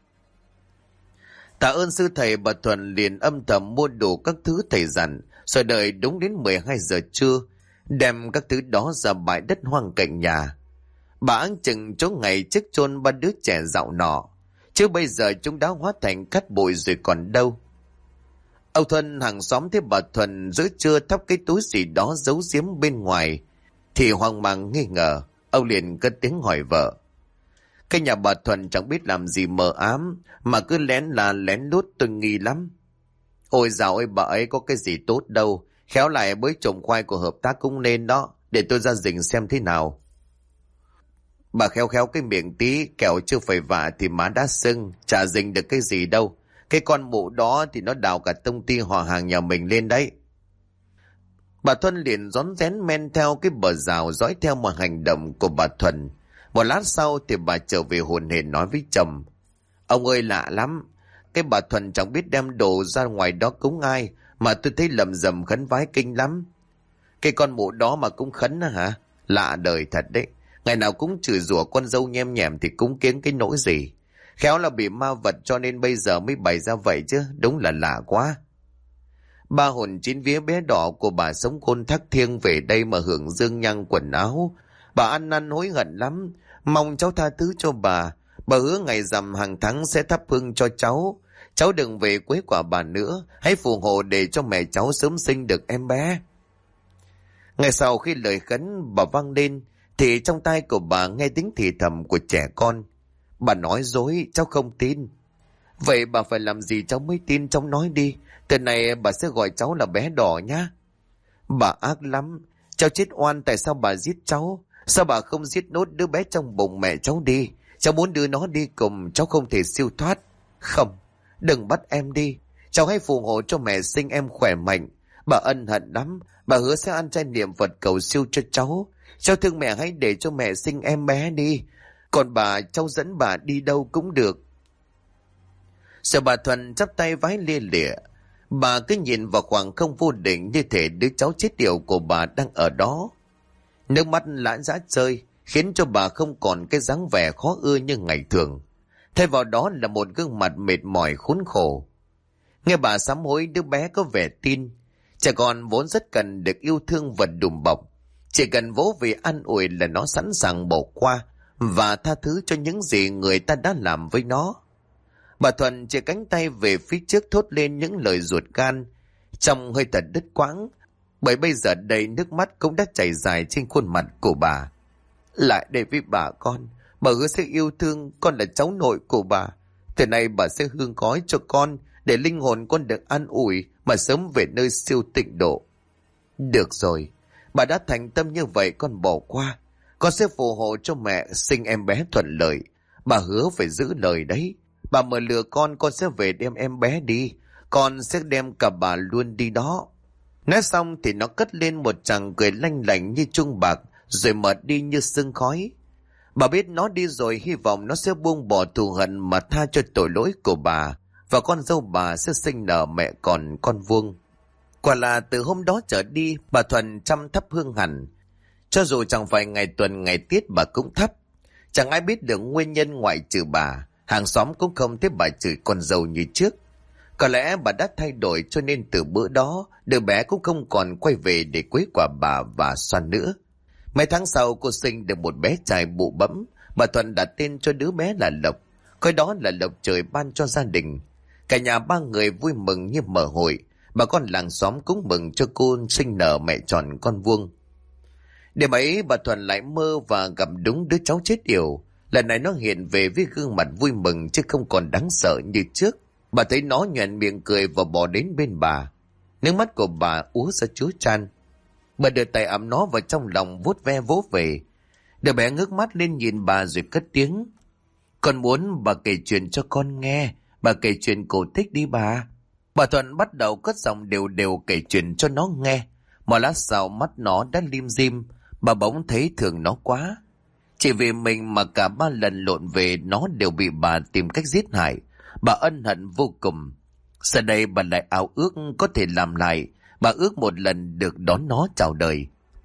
Tạ ơn sư thầy, bà Thuần liền âm thầm mua đủ các thứ thầy dặn, rồi đợi đúng đến 12 giờ trưa, đem các thứ đó ra bãi đất hoang cạnh nhà. Bà áng chừng chỗ ngày trước chôn ba đứa trẻ dạo nọ, chứ bây giờ chúng đã hóa thành cát bụi rồi còn đâu. Ông Thuần hàng xóm thấy bà Thuần giữa trưa thắp cái túi gì đó giấu giếm bên ngoài thì hoang mang nghi ngờ. Ông liền cất tiếng hỏi vợ: "Cái nhà bà Thuần chẳng biết làm gì mờ ám mà cứ lén lút, tôi nghi lắm." "Ôi dạo ơi, bà ấy có cái gì tốt đâu, khéo lại bới trồng khoai của hợp tác cũng nên đó, để tôi ra rình xem thế nào." "Bà khéo khéo cái miệng tí, kẻo chưa phải vạ thì má đã sưng, chả rình được cái gì đâu. Cái con mụ đó thì nó đào cả công ty họ hàng nhà mình lên đấy." Bà Thuần liền rón rén men theo cái bờ rào dõi theo mọi hành động của bà Thuần. Một lát sau thì bà trở về hồn hển nói với chồng: Ông ơi, lạ lắm, cái bà Thuần chẳng biết đem đồ ra ngoài đó cúng ai mà tôi thấy lầm rầm khấn vái kinh lắm. Cái con mụ đó mà cũng khấn hả? Lạ đời thật đấy. Ngày nào cũng chửi rủa con dâu nhem nhèm thì cúng kiến cái nỗi gì. Khéo là bị ma vật cho nên bây giờ mới bày ra vậy chứ. Đúng là lạ quá. Ba hồn chín vía bé đỏ của bà sống khôn thác thiêng về đây mà hưởng dương nhang quần áo. Bà ăn năn hối hận lắm, mong cháu tha thứ cho bà. Bà hứa ngày rằm hàng tháng sẽ thắp hương cho cháu. Cháu đừng về quấy quả bà nữa, hãy phù hộ để cho mẹ cháu sớm sinh được em bé. Ngày sau khi lời khấn bà vang lên thì trong tai của bà nghe tiếng thì thầm của trẻ con. Bà nói dối, cháu không tin. Vậy bà phải làm gì cháu mới tin? Cháu nói đi, từ này bà sẽ gọi cháu là bé đỏ nhá. Bà ác lắm, cháu chết oan, tại sao bà giết cháu? Sao bà không giết nốt đứa bé trong bụng mẹ cháu đi? Cháu muốn đưa nó đi cùng, cháu không thể siêu thoát. Không, đừng bắt em đi. Cháu hãy phù hộ cho mẹ sinh em khỏe mạnh. Bà ân hận lắm, bà hứa sẽ ăn chay niệm Phật cầu siêu cho cháu. Cháu thương mẹ, hãy để cho mẹ sinh em bé đi. Còn bà, cháu dẫn bà đi đâu cũng được. Sợ bà Thuần chắp tay vái lia lịa. Bà cứ nhìn vào khoảng không vô định như thể đứa cháu chết yểu của bà đang ở đó. Nước mắt lã dã rơi khiến cho bà không còn cái dáng vẻ khó ưa như ngày thường. Thay vào đó là một gương mặt mệt mỏi khốn khổ. Nghe bà sám hối, đứa bé có vẻ tin. Trẻ con vốn rất cần được yêu thương và đùm bọc. Chỉ cần vỗ về an ủi là nó sẵn sàng bỏ qua và tha thứ cho những gì người ta đã làm với nó. Bà Thuần chỉ cánh tay về phía trước thốt lên những lời ruột gan, trong hơi thật đứt quãng, bởi bây giờ đầy nước mắt cũng đã chảy dài trên khuôn mặt của bà. Lại đây với bà hứa sẽ yêu thương con là cháu nội của bà. Từ nay bà sẽ hương khói cho con để linh hồn con được an ủi mà sớm về nơi siêu tịnh độ. Được rồi, bà đã thành tâm như vậy, con bỏ qua. Con sẽ phù hộ cho mẹ sinh em bé thuận lợi. Bà hứa phải giữ lời đấy. Bà mà lừa con sẽ về đem em bé đi. Con sẽ đem cả bà luôn đi đó. Nói xong thì nó cất lên một tràng cười lanh lảnh như chuông bạc, rồi mở đi như sương khói. Bà biết nó đi rồi, hy vọng nó sẽ buông bỏ thù hận mà tha cho tội lỗi của bà, và con dâu bà sẽ sinh nở mẹ còn con vuông. Quả là từ hôm đó trở đi, bà Thuần chăm thắp hương hẳn. Cho dù chẳng phải ngày tuần ngày tiết bà cũng thắp. Chẳng ai biết được nguyên nhân ngoại trừ bà. Hàng xóm cũng không thấy bà chửi con dâu như trước. Có lẽ bà đã thay đổi, cho nên từ bữa đó đứa bé cũng không còn quay về để quấy quả bà và Xoan nữa. Mấy tháng sau cô sinh được một bé trai bụ bẫm. Bà Thuần đặt tên cho đứa bé là Lộc, coi đó là lộc trời ban cho gia đình. Cả nhà ba người vui mừng như mở hội. Bà con làng xóm cũng mừng cho cô sinh nở mẹ tròn con vuông. Đêm ấy bà Thuần lại mơ và gặp đúng đứa cháu chết yểu. Lần này nó hiện về với gương mặt vui mừng chứ không còn đáng sợ như trước. Bà thấy nó nhoẻn miệng cười và bỏ đến bên bà. Nước mắt của bà úa ra chúa chan. Bà đưa tay ẵm nó vào trong lòng vuốt ve vỗ về. Đứa bé ngước mắt lên nhìn bà rồi cất tiếng: Con muốn bà kể chuyện cho con nghe. Bà kể chuyện cổ tích đi bà. Bà Thuận bắt đầu cất giọng đều đều kể chuyện cho nó nghe. Một lát sau mắt nó đã lim dim. Bà bỗng thấy thương nó quá. Chỉ vì mình mà cả 3 lần lộn về nó đều bị bà tìm cách giết hại. Bà ân hận vô cùng. Giờ đây bà lại ao ước có thể làm lại. Bà ước một lần được đón nó chào đời.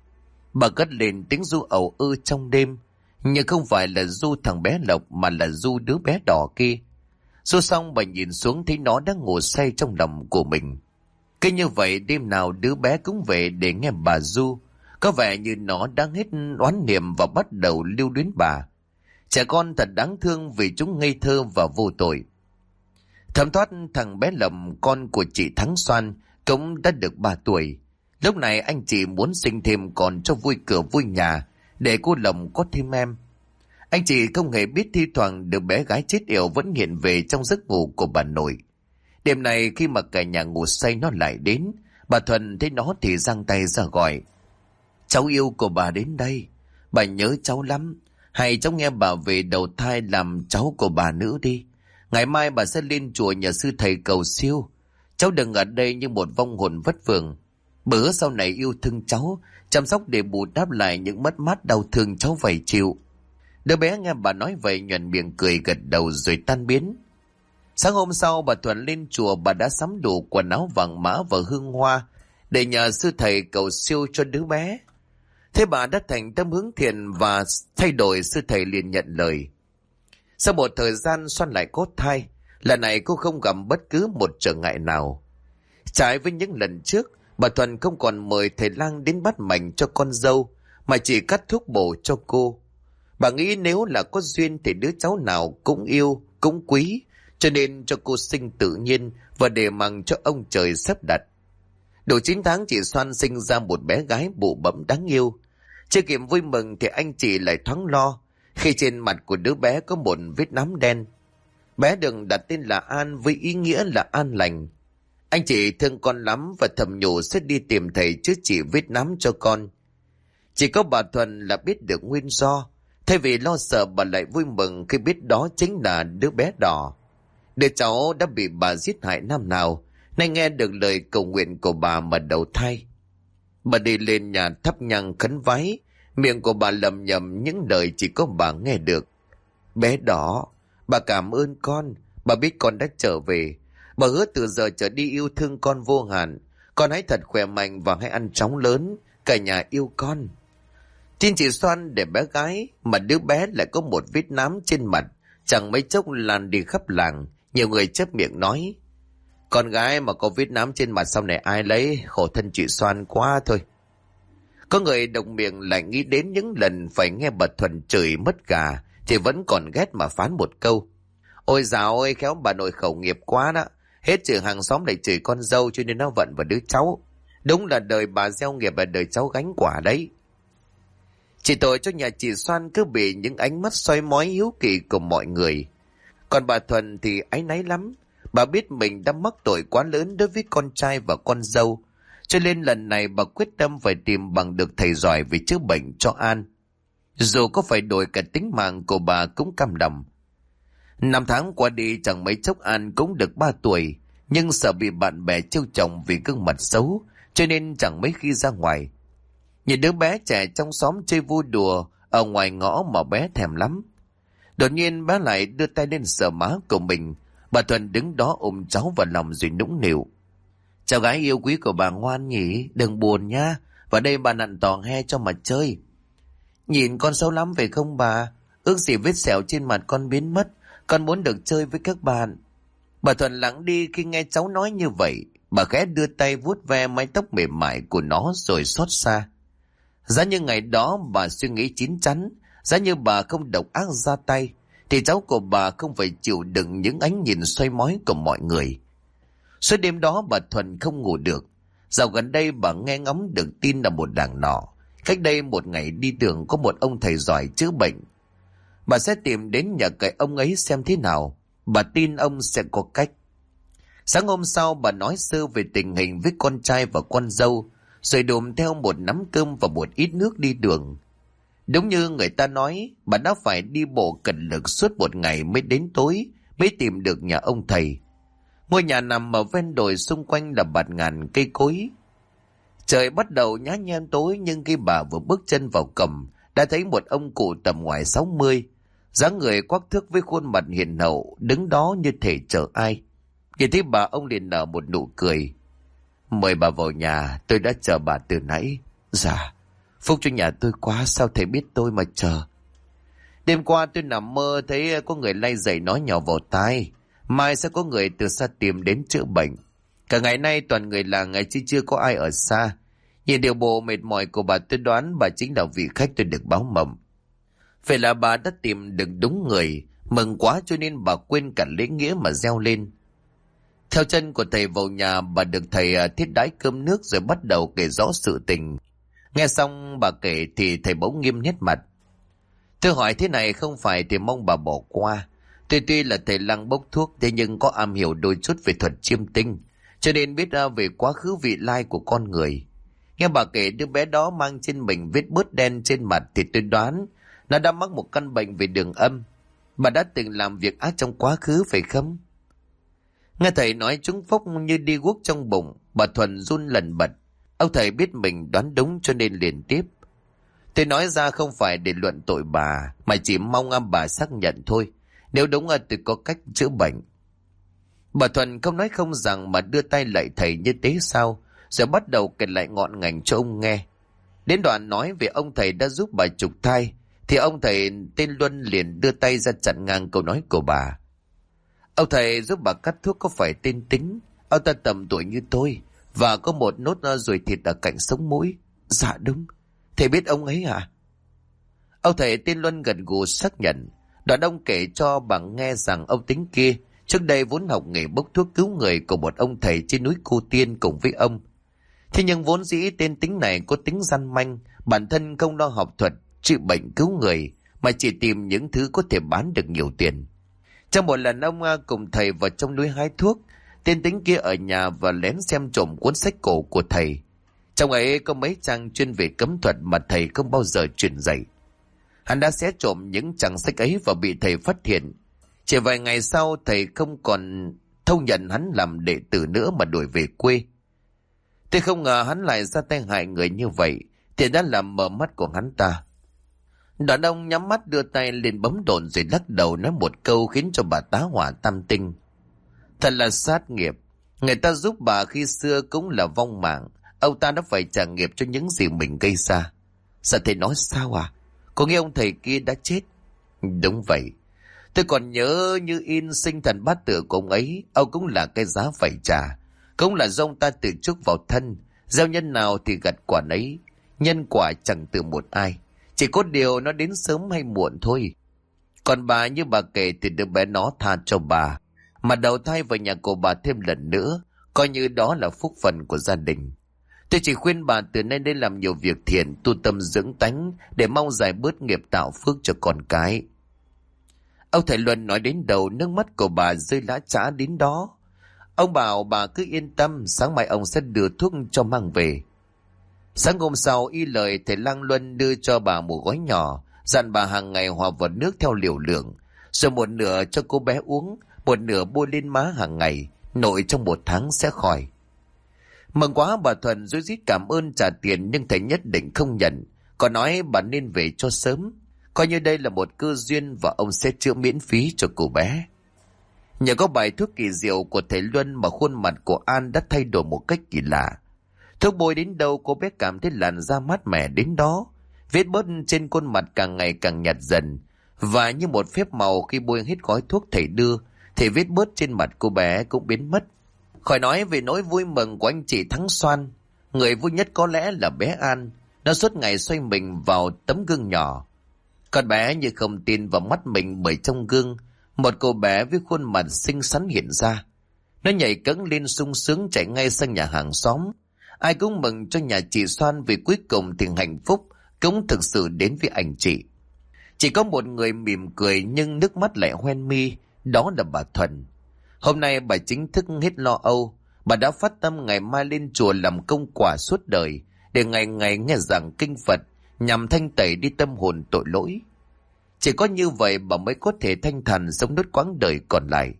Bà cất lên tiếng ru ầu ư trong đêm. Nhưng không phải là ru thằng bé Lộc, mà là ru đứa bé đỏ kia. Ru xong bà nhìn xuống thấy nó đang ngủ say trong lòng của mình. Cứ như vậy đêm nào đứa bé cũng về để nghe bà ru. Có vẻ như nó đang hết oán niệm và bắt đầu lưu luyến bà. Trẻ con thật đáng thương vì chúng ngây thơ và vô tội. Thấm thoát thằng bé Lộc, con của chị Thắng Xoan, cũng đã được 3 tuổi. Lúc này anh chị muốn sinh thêm con cho vui cửa vui nhà, để cô Lộc có thêm em. Anh chị không hề biết thi thoảng đứa bé gái chết yểu vẫn hiện về trong giấc ngủ của bà nội. Đêm này khi mà cả nhà ngủ say nó lại đến. Bà Thuần thấy nó thì giang tay ra gọi: Cháu yêu của bà đến đây. Bà nhớ cháu lắm. Hay cháu nghe bà về đầu thai làm cháu của bà nữa đi. Ngày mai bà sẽ lên chùa nhờ sư thầy cầu siêu. Cháu đừng ở đây như một vong hồn vất vưởng. Bữa sau này yêu thương cháu, chăm sóc để bù đắp lại những mất mát đau thương cháu phải chịu. Đứa bé nghe bà nói vậy nhoẻn miệng cười gật đầu rồi tan biến. Sáng hôm sau bà Thuận lên chùa, bà đã sắm đủ quần áo vàng mã và hương hoa để nhờ sư thầy cầu siêu cho đứa bé. Thế bà đã thành tâm hướng thiện và thay đổi, sư thầy liền nhận lời. Sau một thời gian xoăn lại cốt thai, lần này cô không gặp bất cứ một trở ngại nào. Trái với những lần trước, bà Thuận không còn mời thầy lang đến bắt mạch cho con dâu, mà chỉ cắt thuốc bổ cho cô. Bà nghĩ nếu là có duyên thì đứa cháu nào cũng yêu, cũng quý, cho nên cho cô sinh tự nhiên và để mặc cho ông trời sắp đặt. Đủ 9 tháng chị Xoan sinh ra một bé gái bụ bẫm đáng yêu. Chưa kịp vui mừng thì anh chị lại thoáng lo khi trên mặt của đứa bé có một vết nám đen. Bé được đặt tên là An với ý nghĩa là an lành. Anh chị thương con lắm và thầm nhủ sẽ đi tìm thầy chữa trị vết nám cho con. Chỉ có bà Thuần là biết được nguyên do. Thay vì lo sợ, bà lại vui mừng khi biết đó chính là đứa bé đỏ. Đứa cháu đã bị bà giết hại năm nào, nay nghe được lời cầu nguyện của bà mà đầu thai. Bà đi lên nhà thắp nhang khấn vái, miệng của bà lầm nhầm những lời chỉ có bà nghe được. Bé đỏ, bà cảm ơn con, bà biết con đã trở về. Bà hứa từ giờ trở đi yêu thương con vô hạn. Con hãy thật khỏe mạnh và hãy ăn chóng lớn, cả nhà yêu con. Tin chị Xoan để bé gái, mà đứa bé lại có một vết nám trên mặt, chẳng mấy chốc lan đi khắp làng. Nhiều người chép miệng nói, con gái mà có vết nám trên mặt sau này ai lấy, khổ thân chị Xoan quá thôi. Có người đồng miệng lại nghĩ đến những lần phải nghe bà Thuần chửi mất gà, thì vẫn còn ghét mà phán một câu. Ôi dạo ơi, khéo bà nội khẩu nghiệp quá đó. Hết chửi hàng xóm lại chửi con dâu, cho nên nó vận vào đứa cháu. Đúng là đời bà gieo nghiệp và đời cháu gánh quả đấy. Chỉ tội cho nhà chị Xoan cứ bị những ánh mắt soi mói hiếu kỳ của mọi người. Còn bà Thuần thì áy náy lắm. Bà biết mình đã mắc tội quá lớn đối với con trai và con dâu, cho nên lần này bà quyết tâm phải tìm bằng được thầy giỏi về chữa bệnh cho An. Dù có phải đổi cả tính mạng của bà cũng cam lòng. 5 tháng qua đi chẳng mấy chốc An cũng được 3 tuổi, nhưng sợ bị bạn bè trêu chọc vì gương mặt xấu, cho nên chẳng mấy khi ra ngoài. Nhìn đứa bé trẻ trong xóm chơi vui đùa ở ngoài ngõ mà bé thèm lắm. Đột nhiên bé lại đưa tay lên sờ má của mình. Bà Thuần đứng đó ôm cháu vào lòng rồi nũng nịu. Cháu gái yêu quý của bà ngoan nhỉ, đừng buồn nha, vào đây bà nặn tò he cho mà chơi. Nhìn con xấu lắm phải không bà? Ước gì vết sẹo trên mặt con biến mất, con muốn được chơi với các bạn. Bà Thuần lặng đi khi nghe cháu nói như vậy. Bà khẽ đưa tay vuốt ve mái tóc mềm mại của nó rồi xót xa. Giá như ngày đó bà suy nghĩ chín chắn, giá như bà không độc ác ra tay, thì cháu của bà không phải chịu đựng những ánh nhìn xoay mói của mọi người. Suốt đêm đó bà Thuần không ngủ được. Dạo gần đây bà nghe ngóng được tin là một làng nọ, cách đây một ngày đi đường có một ông thầy giỏi chữa bệnh. Bà sẽ tìm đến nhà cậy ông ấy xem thế nào. Bà tin ông sẽ có cách. Sáng hôm sau bà nói sơ về tình hình với con trai và con dâu, rồi đùm theo một nắm cơm và một ít nước đi đường. Đúng như người ta nói, bà đã phải đi bộ cật lực suốt một ngày mới đến tối, mới tìm được nhà ông thầy. Ngôi nhà nằm ở ven đồi, xung quanh là bạt ngàn cây cối. Trời bắt đầu nhá nhem tối, nhưng khi bà vừa bước chân vào cổng, đã thấy một ông cụ tầm ngoài 60, dáng người quắc thước với khuôn mặt hiền hậu, đứng đó như thể chờ ai. Nhìn thấy bà, ông liền nở một nụ cười. Mời bà vào nhà, tôi đã chờ bà từ nãy. Dạ, phúc cho nhà tôi quá, sao thầy biết tôi mà chờ. Đêm qua tôi nằm mơ thấy có người lay dậy nói nhỏ vào tai, mai sẽ có người từ xa tìm đến chữa bệnh. Cả ngày nay toàn người làng ngày chứ chưa có ai ở xa. Nhìn điều bộ mệt mỏi của bà, tôi đoán bà chính là vị khách tôi được báo mộng. Vậy là bà đã tìm được đúng người. Mừng quá cho nên bà quên cả lễ nghĩa mà reo lên. Theo chân của thầy vào nhà, bà được thầy thiết đãi cơm nước rồi bắt đầu kể rõ sự tình. Nghe xong bà kể thì thầy bỗng nghiêm nét mặt. Tôi hỏi thế này không phải thì mong bà bỏ qua. Tôi tuy là thầy lăng bốc thuốc, thế nhưng có am hiểu đôi chút về thuật chiêm tinh, cho nên biết về quá khứ vị lai của con người. Nghe bà kể đứa bé đó mang trên mình vết bớt đen trên mặt thì tôi đoán nó đã mắc một căn bệnh về đường âm. Bà đã từng làm việc ác trong quá khứ phải không? Nghe thầy nói trúng phốc như đi guốc trong bụng, bà Thuần run lẩn bật. Ông thầy biết mình đoán đúng cho nên liền tiếp. Tôi nói ra không phải để luận tội bà, mà chỉ mong bà xác nhận thôi. Nếu đúng tôi có cách chữa bệnh. Bà Thuần không nói không rằng mà đưa tay lại thầy như thế sao, rồi bắt đầu kể lại ngọn ngành cho ông nghe. Đến đoạn nói về ông thầy đã giúp bà trục thai, thì ông thầy tên Luân liền đưa tay ra chặn ngang câu nói của bà. Ông thầy giúp bà cắt thuốc có phải tên Tính? Ông ta tầm tuổi như tôi, và có một nốt ruồi thịt ở cạnh sống mũi. Dạ đúng. Thầy biết ông ấy à? Ông thầy tên Luân gật gù xác nhận. Đoạn ông kể cho bà nghe rằng ông Tính kia trước đây vốn học nghề bốc thuốc cứu người của một ông thầy trên núi Cô Tiên cùng với ông. Thế nhưng vốn dĩ tên Tính này có tính gian manh, bản thân không lo học thuật trị bệnh cứu người, mà chỉ tìm những thứ có thể bán được nhiều tiền. Trong một lần ông cùng thầy vào trong núi hái thuốc, tên Tính kia ở nhà và lén xem trộm cuốn sách cổ của thầy. Trong ấy có mấy trang chuyên về cấm thuật mà thầy không bao giờ truyền dạy. Hắn đã xé trộm những trang sách ấy và bị thầy phát hiện. Chỉ vài ngày sau thầy không còn thâu nhận hắn làm đệ tử nữa mà đuổi về quê. Tôi không ngờ hắn lại ra tay hại người như vậy, thì đã làm mở mắt của hắn ta. Đàn ông nhắm mắt đưa tay lên bấm đồn rồi lắc đầu nói một câu khiến cho bà tá hỏa tam tinh. Thật là sát nghiệp. Người ta giúp bà khi xưa cũng là vong mạng. Ông ta đã phải trả nghiệp cho những gì mình gây ra. Sao thầy nói sao à? Có nghe ông thầy kia đã chết? Đúng vậy. Tôi còn nhớ như in sinh thần bát tự của ông ấy. Ông cũng là cái giá phải trả. Cũng là do ông ta tự chuốc vào thân. Gieo nhân nào thì gặt quả nấy. Nhân quả chẳng từ một ai. Chỉ có điều nó đến sớm hay muộn thôi. Còn bà như bà kể thì đứa bé nó tha cho bà, mà đầu thai vào nhà của bà thêm lần nữa, coi như đó là phúc phần của gia đình. Tôi chỉ khuyên bà từ nay nên làm nhiều việc thiện, tu tâm dưỡng tánh để mong giải bớt nghiệp tạo phước cho con cái. Ông thầy Luân nói đến đầu, nước mắt của bà rơi lã chã đến đó. Ông bảo bà cứ yên tâm, sáng mai ông sẽ đưa thuốc cho mang về. Sáng hôm sau, y lời thầy Lang Luân đưa cho bà một gói nhỏ, dặn bà hàng ngày hòa vào nước theo liều lượng, rồi một nửa cho cô bé uống, một nửa bôi lên má hàng ngày, nội trong 1 tháng sẽ khỏi. Mừng quá, bà Thuần rối rít cảm ơn trả tiền, nhưng thầy nhất định không nhận, còn nói bà nên về cho sớm, coi như đây là một cơ duyên và ông sẽ chữa miễn phí cho cô bé. Nhờ có bài thuốc kỳ diệu của thầy Luân mà khuôn mặt của An đã thay đổi một cách kỳ lạ. Thuốc bôi đến đâu cô bé cảm thấy làn da mát mẻ đến đó, vết bớt trên khuôn mặt càng ngày càng nhạt dần, và như một phép màu khi bôi hết gói thuốc thầy đưa thì vết bớt trên mặt cô bé cũng biến mất. Khỏi nói về nỗi vui mừng của anh chị Thắng Xoan. Người vui nhất có lẽ là bé An. Nó suốt ngày xoay mình vào tấm gương nhỏ. Con bé như không tin vào mắt mình, bởi trong gương một cô bé với khuôn mặt xinh xắn hiện ra. Nó nhảy cẫng lên sung sướng chạy ngay sang nhà hàng xóm. Ai cũng mừng cho nhà chị Xoan vì cuối cùng thì hạnh phúc cũng thực sự đến với anh chị. Chỉ có một người mỉm cười nhưng nước mắt lại hoen mi, đó là bà Thuần. Hôm nay bà chính thức hết lo âu. Bà đã phát tâm ngày mai lên chùa làm công quả suốt đời, để ngày ngày nghe giảng kinh Phật nhằm thanh tẩy đi tâm hồn tội lỗi. Chỉ có như vậy bà mới có thể thanh thản sống nốt quãng đời còn lại.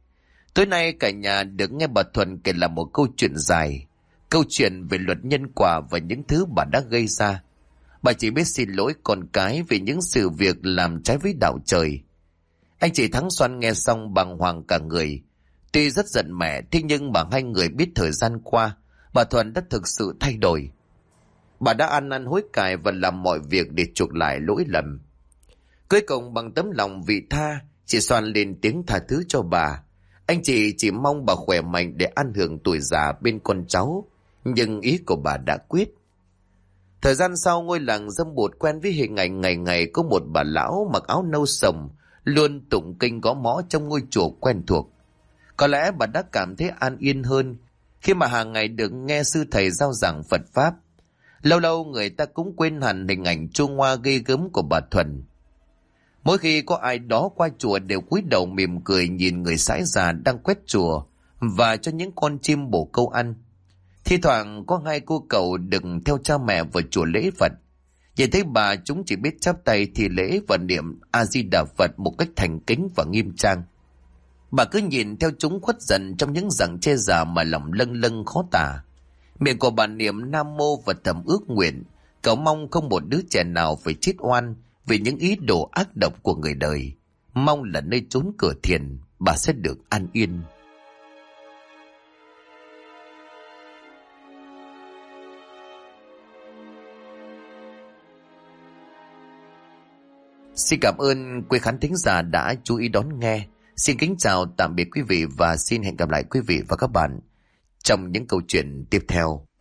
Tối nay cả nhà được nghe bà Thuần kể là một câu chuyện dài, câu chuyện về luật nhân quả và những thứ bà đã gây ra. Bà chỉ biết xin lỗi con cái vì những sự việc làm trái với đạo trời. Anh chị Thắng Xoan nghe xong bàng hoàng cả người. Tuy rất giận mẹ, thế nhưng mà hai người biết thời gian qua bà Thuần đã thực sự thay đổi. Bà đã ăn năn hối cải và làm mọi việc để chuộc lại lỗi lầm. Cuối cùng bằng tấm lòng vị tha, chị Xoan lên tiếng tha thứ cho bà. Anh chị chỉ mong bà khỏe mạnh để ăn hưởng tuổi già bên con cháu, nhưng ý của bà đã quyết. Thời gian sau, ngôi làng Dâm Bụt quen với hình ảnh ngày ngày có một bà lão mặc áo nâu sồng luôn tụng kinh gõ mõ trong ngôi chùa quen thuộc. Có lẽ bà đã cảm thấy an yên hơn khi mà hàng ngày được nghe sư thầy giao giảng Phật Pháp. Lâu lâu người ta cũng quên hẳn hình ảnh chua ngoa ghê gớm của bà Thuần. Mỗi khi có ai đó qua chùa đều cúi đầu mỉm cười nhìn người sãi già đang quét chùa và cho những con chim bổ câu ăn. Thi thoảng có hai cô cậu đừng theo cha mẹ vào chùa lễ Phật. Nhìn thấy bà, chúng chỉ biết chắp tay thì lễ và niệm A Di Đà Phật một cách thành kính và nghiêm trang. Bà cứ nhìn theo chúng khuất dần trong những rặng tre già mà lòng lâng lâng khó tả. Miệng của bà niệm nam mô và thầm ước nguyện, cầu mong không một đứa trẻ nào phải chết oan vì những ý đồ ác độc của người đời. Mong là nơi chốn cửa thiền, bà sẽ được an yên. Xin cảm ơn quý khán thính giả đã chú ý đón nghe. Xin kính chào tạm biệt quý vị và xin hẹn gặp lại quý vị và các bạn trong những câu chuyện tiếp theo.